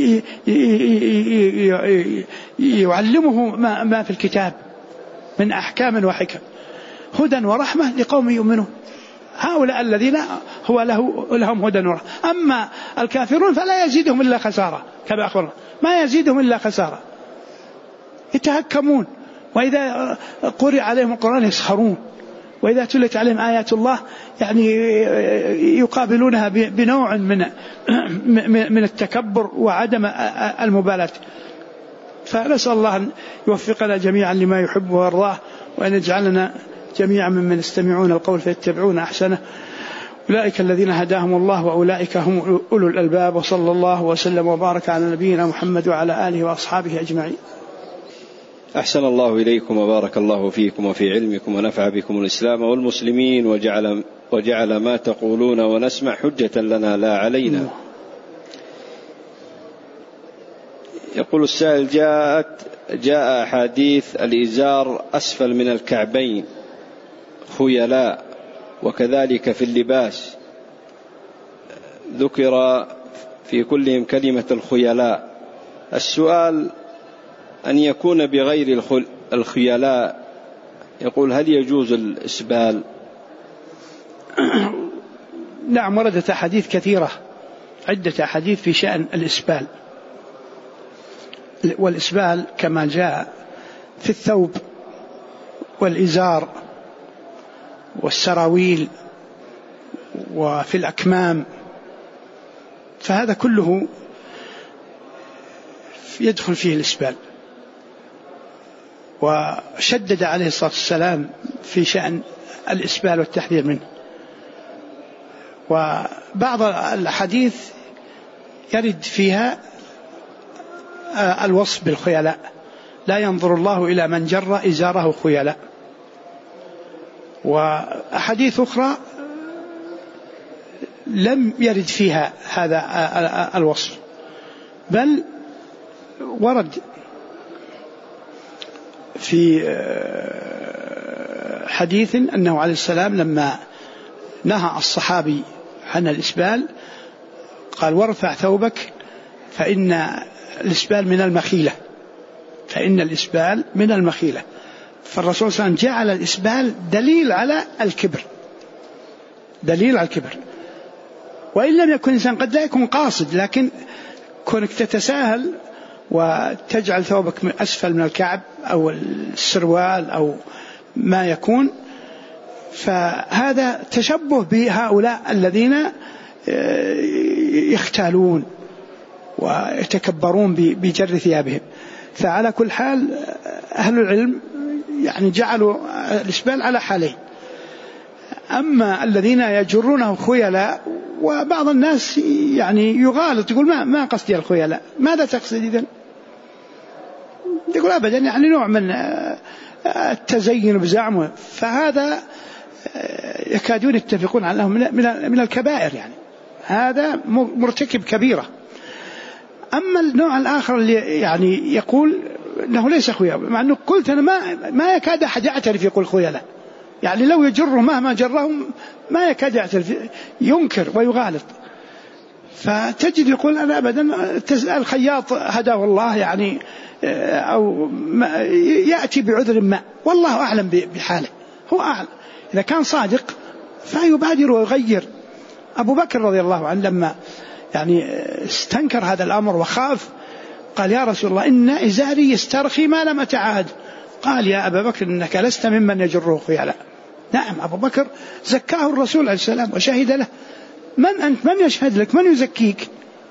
يعلمه ما في الكتاب من أحكام وحكم، هدى ورحمة لقوم يؤمنون. هؤلاء الذين لهم هدى ورحمة. أما الكافرون فلا يزيدهم إلا خسارة، كما أخبرنا ما يزيدهم إلا خسارة، يتهكمون، وإذا قرئ عليهم القرآن يسخرون، وإذا تلت عليهم آيات الله يعني يقابلونها بنوع من التكبر وعدم المبالاة. فنسأل الله أن يوفقنا جميعا لما يحب ويرضاه، وأن يجعلنا جميعا ممن يستمعون القول فيتبعون أحسنه. أولئك الذين هداهم الله وأولئك هم أولو الألباب. وصلى الله وسلم وبارك على نبينا محمد وعلى آله وأصحابه أجمعين. أحسن الله إليكم وبارك الله فيكم وفي علمكم ونفع بكم الإسلام والمسلمين، وجعل ما تقولون ونسمع حجة لنا لا علينا. يقول السائل: جاء أحاديث الإزار أسفل من الكعبين خيلاء، وكذلك في اللباس ذكر في كلهم كلمة الخيلاء. السؤال: أن يكون بغير الخيلاء، يقول هل يجوز الإسبال؟ نعم، وردت أحاديث كثيرة، عدة أحاديث في شأن الإسبال. والإسبال كما جاء في الثوب والإزار والسراويل وفي الأكمام، فهذا كله يدخل فيه الإسبال. وشدد عليه الصلاة والسلام في شأن الإسبال والتحذير منه. وبعض الحديث يرد فيها الوصف بالخيلاء: لا ينظر الله إلى من جر إزاره خيلاء. وأحاديث أخرى لم يرد فيها هذا الوصف، بل ورد في حديث أنه عليه السلام لما نهى الصحابي عن الإسبال قال: وارفع ثوبك فإن الإسبال من المخيلة، فإن الإسبال من المخيلة. فالرسول صلى الله عليه وسلم جعل الإسبال دليل على الكبر، دليل على الكبر. وإن لم يكن إنسان قد لا يكون قاصد، لكن كونك تتساهل وتجعل ثوبك أسفل من الكعب أو السروال أو ما يكون، فهذا تشبه بهؤلاء الذين يختالون ويتكبرون بجر ثيابهم. فعلى كل حال أهل العلم يعني جعلوا الإسبال على حالين: أما الذين يجرونه خيلاء، وبعض الناس يعني يغالط يقول ما قصدي الخيلاء، ماذا تقصد إذن؟ يقول أبدا يعني نوع من التزين بزعمه، فهذا يكادون يتفقون على أنه من الكبائر، يعني هذا مرتكب كبيرة. أما النوع الآخر اللي يعني يقول أنه ليس خيلاء، مع أنه قلت أنا ما يكاد أحد يعترف يقول خيلاء، يعني لو يجره مهما جرهم ما يكاد يعترف، ينكر ويغالط. فتجد يقول أنا أبدا الخياط هداه الله، يعني أو يأتي بعذر ما، والله أعلم بحاله، هو أعلم. إذا كان صادق فيبادر ويغير. أبو بكر رضي الله عنه لما يعني استنكر هذا الأمر وخاف قال: يا رسول الله إن إزاري يسترخي ما لم أتعاهد. قال: يا أبا بكر إنك لست ممن يجره خيلاء. نعم، أبو بكر زكاه الرسول عليه السلام وشهد له. من أنت؟ من يشهد لك؟ من يزكيك؟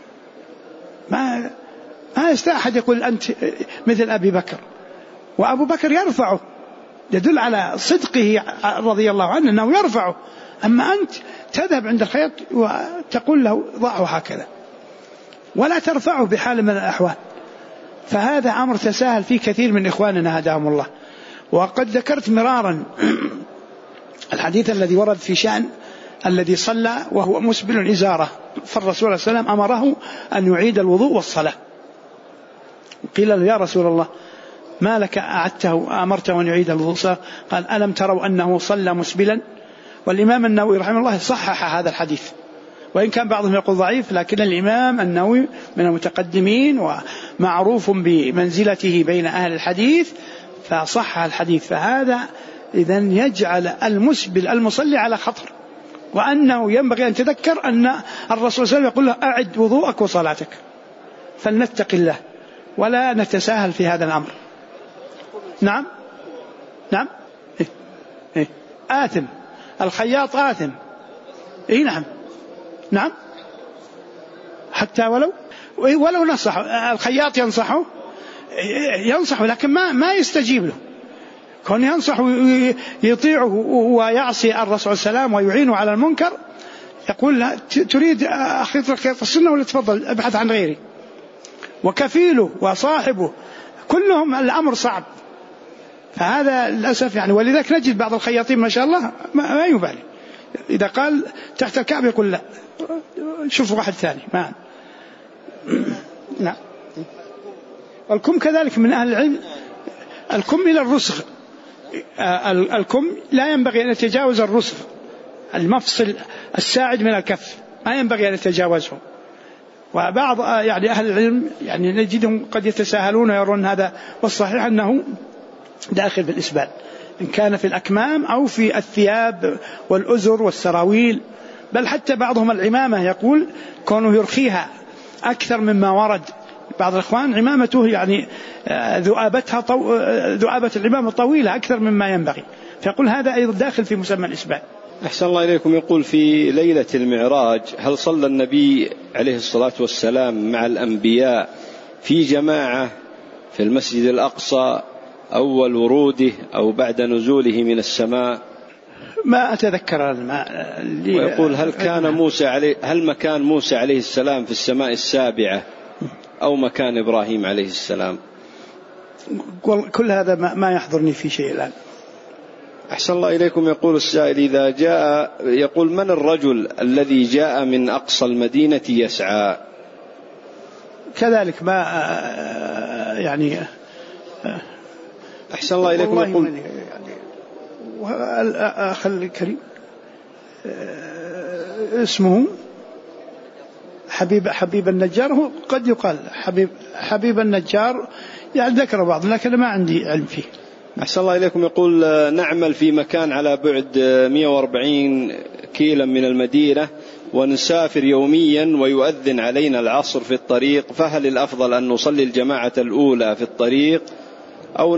ما يستطيع أحد يقول أنت مثل أبي بكر. وأبو بكر يرفعه يدل على صدقه رضي الله عنه أنه يرفعه. أما أنت تذهب عند الخياط وتقول له ضعه هكذا ولا ترفعه بحال من الأحوال، فهذا أمر تساهل فيه كثير من إخواننا هداهم الله. وقد ذكرت مرارا الحديث الذي ورد في شأن الذي صلى وهو مسبل إزارة، فالرسول صلى الله عليه وسلم أمره أن يعيد الوضوء والصلاة. قيل له يا رسول الله ما لك أعدته أمرته أن يعيد الوضوء؟ قال ألم تروا أنه صلى مسبلا؟ والإمام النووي رحمه الله صحح هذا الحديث، وإن كان بعضهم يقول ضعيف، لكن الإمام النووي من المتقدمين ومعروف بمنزلته بين أهل الحديث فصح الحديث. فهذا إذن يجعل المسبل المصلي على خطر، وأنه ينبغي أن تذكر أن الرسول صلى الله عليه وسلم يقول له أعد وضوءك وصلاتك. فلنتق الله ولا نتساهل في هذا الأمر. نعم نعم إيه. آثم الخياط آثم. إيه نعم نعم حتى ولو نصح الخياط ينصحه لكن ما يستجيب له. كون ينصح ويطيعه ويعصي الرسول صلى الله عليه وسلم ويعينه على المنكر يقول لا تريد أخيط الخياط السنة ولا تفضل ابحث عن غيري. وكفيله وصاحبه كلهم الأمر صعب. فهذا للأسف يعني، ولذلك نجد بعض الخياطين ما شاء الله ما يبالي، إذا قال تحت الكعب يقول لا شوف واحد ثاني ما. نعم. والكم كذلك من أهل العلم، الكم إلى الرسغ، الكم لا ينبغي أن يتجاوز الرسغ، المفصل الساعد من الكف ما ينبغي أن يتجاوزه. وبعض يعني أهل العلم يعني نجدهم قد يتساهلون ويرون هذا، والصحيح أنه داخل في الإسبال إن كان في الأكمام أو في الثياب والأزر والسراويل، بل حتى بعضهم العمامة يقول كونه يرخيها أكثر مما ورد. بعض الإخوان عمامته يعني ذؤابة العمامة طويلة أكثر مما ينبغي، فيقول هذا أيضا داخل في مسمى الإسبال. أحسن الله إليكم. يقول في ليلة المعراج هل صلى النبي عليه الصلاة والسلام مع الأنبياء في جماعة في المسجد الأقصى أول وروده أو بعد نزوله من السماء؟ ما أتذكر. ويقول هل مكان موسى عليه السلام في السماء السابعة أو مكان إبراهيم عليه السلام؟ كل هذا ما يحضرني في شيء الآن. أحسن الله إليكم. يقول السائل إذا جاء يقول من الرجل الذي جاء من أقصى المدينة يسعى؟ كذلك ما يعني. أحسن الله إليكم. يقول يعني الأخ الكريم اسمه حبيب النجار، هو قد يقال حبيب النجار يعني ذكر بعض، لكن ما عندي علم فيه. أحسن الله إليكم. يقول نعمل في مكان على بعد 140 كيلا من المدينة ونسافر يوميا ويؤذن علينا العصر في الطريق، فهل الأفضل أن نصلي الجماعة الأولى في الطريق أو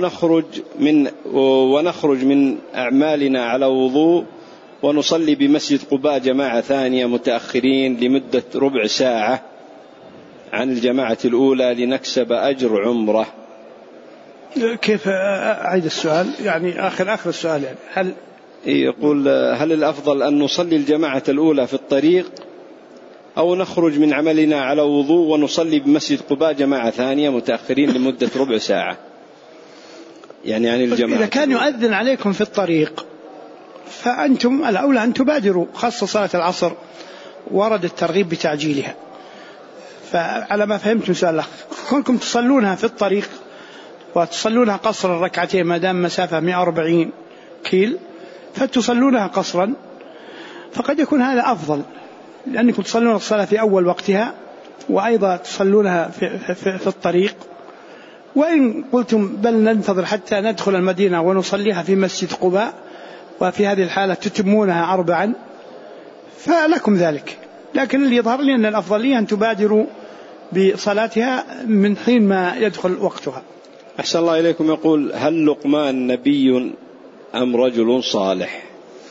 ونخرج من أعمالنا على وضوء ونصلي بمسجد قباء جماعة ثانية متأخرين لمدة ربع ساعة عن الجماعة الأولى لنكسب أجر عمرة؟ كيف أعيد السؤال؟ يعني آخر السؤال يعني يقول هل الأفضل أن نصلي الجماعة الأولى في الطريق أو نخرج من عملنا على وضوء ونصلي بمسجد قباء جماعة ثانية متأخرين لمدة ربع ساعة يعني عن الجماعة؟ إذا كان يؤذن عليكم في الطريق فأنتم الأولى أن تبادروا، خاصة صلاة العصر ورد الترغيب بتعجيلها. فعلى ما فهمت سؤال الأخ، كونكم تصلونها في الطريق وتصلونها قصرا ركعتين ما دام مسافة 140 كيل فتصلونها قصرا، فقد يكون هذا أفضل لأنكم تصلون الصلاة في أول وقتها وأيضا تصلونها في الطريق. وإن قلتم بل ننتظر حتى ندخل المدينة ونصليها في مسجد قباء وفي هذه الحالة تتمونها 4 فلكم ذلك، لكن اللي يظهر لي أن الأفضلية أن تبادروا بصلاتها من حين ما يدخل وقتها. أحسن الله إليكم. يقول هل لقمان نبي أم رجل صالح؟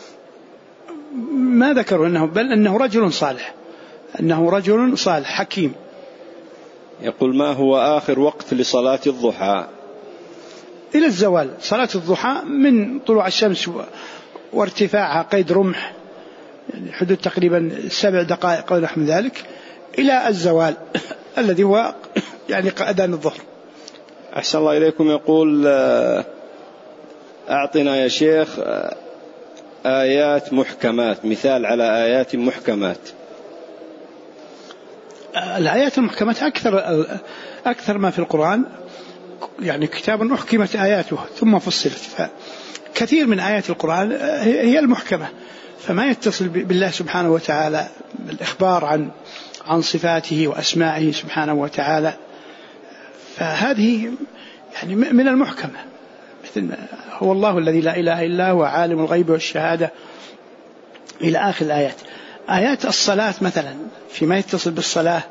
ما ذكروا بل أنه رجل صالح، أنه رجل صالح حكيم. يقول ما هو آخر وقت لصلاة الضحى؟ إلى الزوال. صلاة الضحى من طلوع الشمس وارتفاعها قيد رمح، يعني حدود تقريبا 7 دقائق أو نحو ذلك، إلى الزوال الذي هو يعني أذان الظهر. أحسن الله إليكم. يقول أعطنا يا شيخ آيات محكمات، مثال على آيات محكمات. الآيات المحكمات أكثر ما في القرآن، يعني كتاب أحكمت آياته ثم فصلت، فكثير من آيات القرآن هي المحكمة، فما يتصل بالله سبحانه وتعالى بالإخبار عن صفاته وأسمائه سبحانه وتعالى، فهذه يعني من المحكمة، مثل هو الله الذي لا إله إلا هو عالم الغيب والشهادة إلى آخر الآيات. آيات الصلاة مثلا فيما يتصل بالصلاة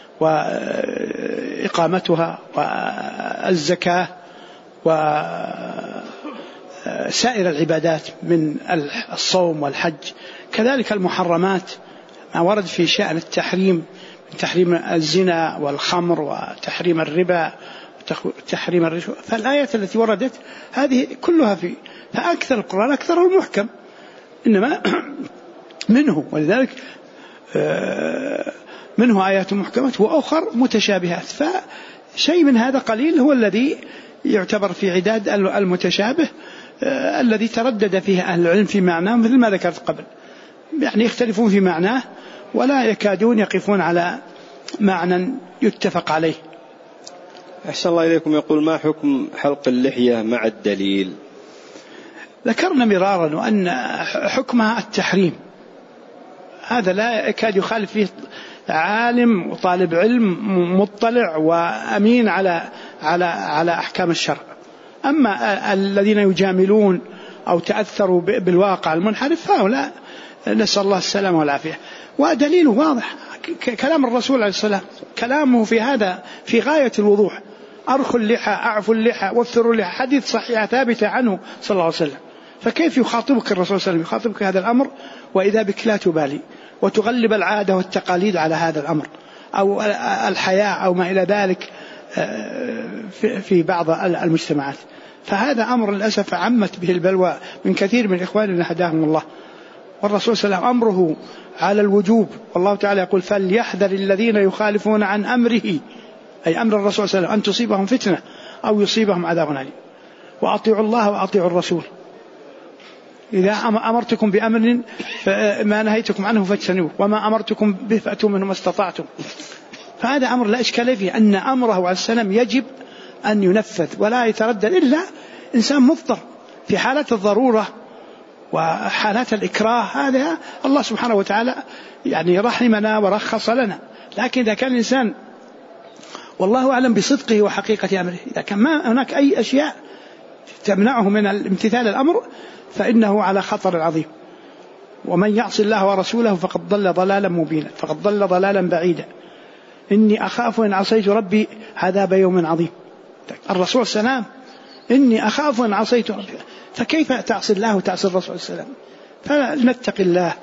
وإقامتها والزكاة وسائر العبادات من الصوم والحج، كذلك المحرمات ما ورد في شأن التحريم، من تحريم الزنا والخمر وتحريم الربا وتحريم الرشوة، فالآيات التي وردت هذه كلها فأكثر القرآن أكثره المحكم، إنما منه، ولذلك منه آيات محكمات وأخر متشابهات، فشيء من هذا قليل هو الذي يعتبر في عداد المتشابه الذي تردد فيه أهل العلم في معناه، مثل ما ذكرت قبل، يعني يختلفون في معناه ولا يكادون يقفون على معنى يتفق عليه. أحسن الله إليكم. يقول ما حكم حلق اللحية مع الدليل؟ ذكرنا مرارا وأن حكمها التحريم، هذا لا يكاد يخالف فيه عالم وطالب علم مطلع وأمين على أحكام الشرع. أما الذين يجاملون أو تأثروا بالواقع المنحرف فهؤلاء نسأل الله السلامة والعافية. ودليله واضح، كلام الرسول عليه السلام، كلامه في هذا في غاية الوضوح: أرخوا اللحى، أعفوا اللحى، وفروا اللحى، حديث صحيح ثابت عنه صلى الله عليه وسلم. فكيف يخاطبك الرسول صلى الله عليه وسلم؟ يخاطبك هذا الأمر وإذا بك لا تبالي وتغلب العادة والتقاليد على هذا الأمر أو الحياء أو ما إلى ذلك في بعض المجتمعات. فهذا أمر للأسف عمت به البلوى من كثير من إخواننا هداهم الله. والرسول صلى الله عليه وسلم أمره على الوجوب، والله تعالى يقول: فليحذر الذين يخالفون عن أمره، أي أمر الرسول صلى الله عليه وسلم، أن تصيبهم فتنة أو يصيبهم عذاب أليم. وأطيعوا الله وأطيعوا الرسول، إذا أمرتكم بأمر ما نهيتكم عنه فاجتنبوه، وما أمرتكم به فأتوا منه ما استطعتم. فهذا أمر لا إشكال فيه، أن أمره عليه السلام يجب أن ينفذ ولا يتردد إلا إنسان مضطر في حالة الضرورة وحالات الإكراه. هذا الله سبحانه وتعالى يعني رحمنا ورخص لنا. لكن إذا كان الإنسان والله أعلم بصدقه وحقيقة أمره، إذا كان ما هناك أي أشياء تمنعه من امتثال الأمر فإنه على خطر عظيم. ومن يعص الله ورسوله فقد ضل ضلالا مبينا، فقد ضل ضلالا بعيدا. إني أخاف إن عصيت ربي عذاب يوم عظيم. الرسول السلام: إني أخاف إن عصيت ربي. فكيف تعصي الله وتعصي الرسول السلام؟ فلنتق الله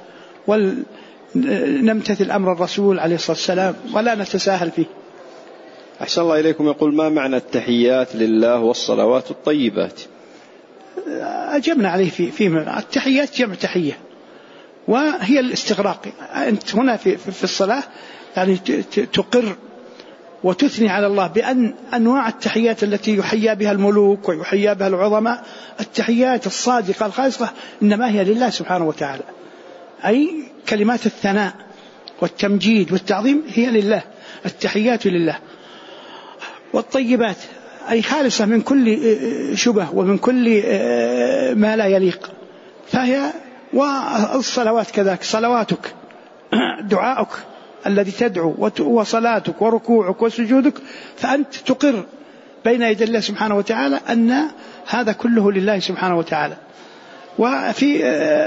ونمتثل أمر الرسول عليه الصلاة والسلام ولا نتساهل فيه. أحسن الله إليكم. يقول ما معنى التحيات لله والصلوات الطيبات؟ أجبنا عليه في التحيات جمع تحية، وهي الاستغراق. أنت هنا في الصلاة يعني تقر وتثني على الله بأن أنواع التحيات التي يحيى بها الملوك ويحيى بها العظماء، التحيات الصادقة الخالصة، إنما هي لله سبحانه وتعالى. أي كلمات الثناء والتمجيد والتعظيم هي لله، التحيات لله. والطيبات أي خالصة من كل شبه ومن كل ما لا يليق، فهي. والصلوات كذلك، صلواتك دعاؤك الذي تدعو، وصلاتك وركوعك وسجودك، فأنت تقر بين يدي الله سبحانه وتعالى أن هذا كله لله سبحانه وتعالى. وفي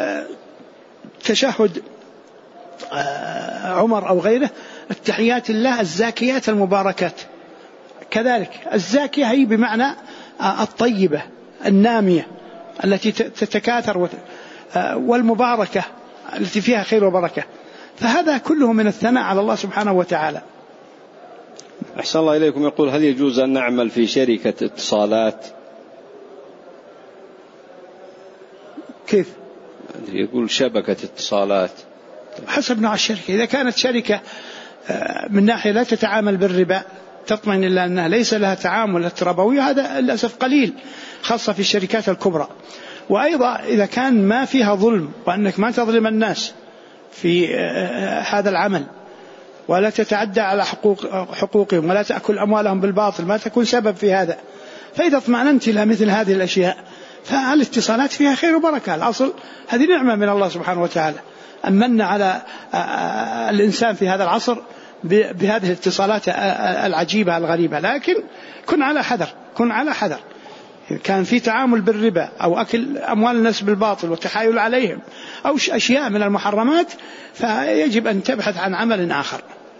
تشهد عمر أو غيره: التحيات الله الزاكيات المباركات. كذلك الزاكية هي بمعنى الطيبة النامية التي تتكاثر، والمباركة التي فيها خير وبركة. فهذا كله من الثناء على الله سبحانه وتعالى. أحسن الله إليكم. يقول هل يجوز أن نعمل في شركة اتصالات؟ كيف؟ يقول شبكة اتصالات حسب نوع الشركة. إذا كانت شركة من ناحية لا تتعامل بالربا تطمئن إلا أنها ليس لها تعامل ربوي، هذا للأسف قليل خاصة في الشركات الكبرى. وأيضا إذا كان ما فيها ظلم وأنك ما تظلم الناس في هذا العمل ولا تتعدى على حقوقهم ولا تأكل أموالهم بالباطل، ما تكون سبب في هذا، فإذا اطمأننت إلى مثل هذه الأشياء فالاتصالات فيها خير وبركة. الأصل هذه نعمة من الله سبحانه وتعالى أمن على الإنسان في هذا العصر بهذه الاتصالات العجيبة الغريبة، لكن كن على حذر. كان في تعامل بالربا أو أكل أموال الناس بالباطل وتحايل عليهم أو أشياء من المحرمات، فيجب أن تبحث عن عمل آخر.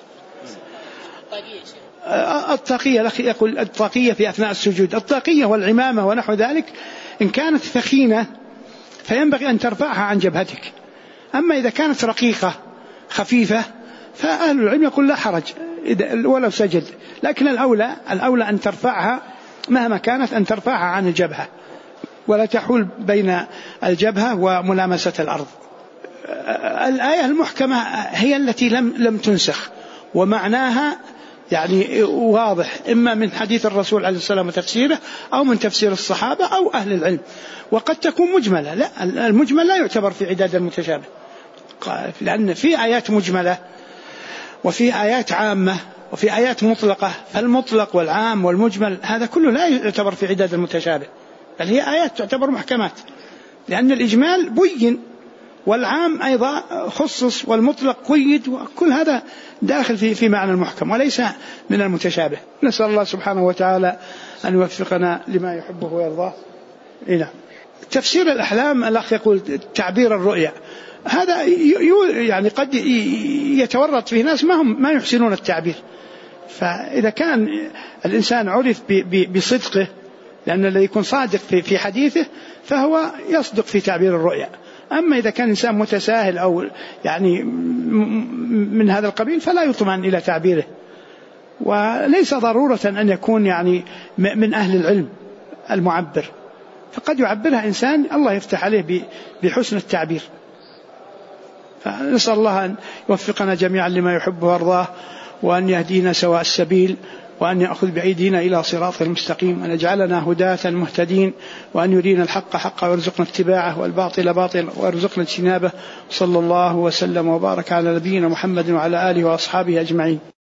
الطاقية يقول الطاقية في أثناء السجود، الطاقية والعمامة ونحو ذلك إن كانت ثخينة فينبغي أن ترفعها عن جبهتك، أما إذا كانت رقيقة خفيفة فأهل العلم يقول لا حرج ولو سجد، لكن الأولى أن ترفعها مهما كانت، أن ترفعها عن الجبهة ولا تحول بين الجبهة وملامسة الأرض. الآية المحكمة هي التي لم تنسخ، ومعناها يعني واضح إما من حديث الرسول عليه السلام وتفسيره أو من تفسير الصحابة أو أهل العلم، وقد تكون مجملة. لا، المجمل لا يعتبر في عداد المتشابه، لأن في آيات مجملة وفي آيات عامة وفي آيات مطلقة، فالمطلق والعام والمجمل هذا كله لا يعتبر في عداد المتشابه، بل هي آيات تعتبر محكمات، لأن الإجمال بين والعام أيضا خصص والمطلق قيد، وكل هذا داخل في معنى المحكم وليس من المتشابه. نسأل الله سبحانه وتعالى أن يوفقنا لما يحبه ويرضاه. تفسير الأحلام، الأخ يقول تعبير الرؤيا، هذا يعني قد يتورط فيه ناس ما يحسنون التعبير، فإذا كان الإنسان عرف بصدقه، لأن الذي يكون صادق في حديثه فهو يصدق في تعبير الرؤيا. أما إذا كان إنسان متساهل أو يعني من هذا القبيل فلا يطمئن إلى تعبيره، وليس ضرورة أن يكون يعني من أهل العلم المعبر، فقد يعبرها إنسان الله يفتح عليه بحسن التعبير. فنسأل الله أن يوفقنا جميعا لما يحب ويرضاه، وأن يهدينا سواء السبيل، وأن يأخذ بأيدينا إلى صراط المستقيم، وأن يجعلنا هداة مهتدين، وأن يرينا الحق حقا ويرزقنا اتباعه والباطل باطل ويرزقنا اجتنابه. صلى الله وسلم وبارك على نبينا محمد وعلى آله وأصحابه أجمعين.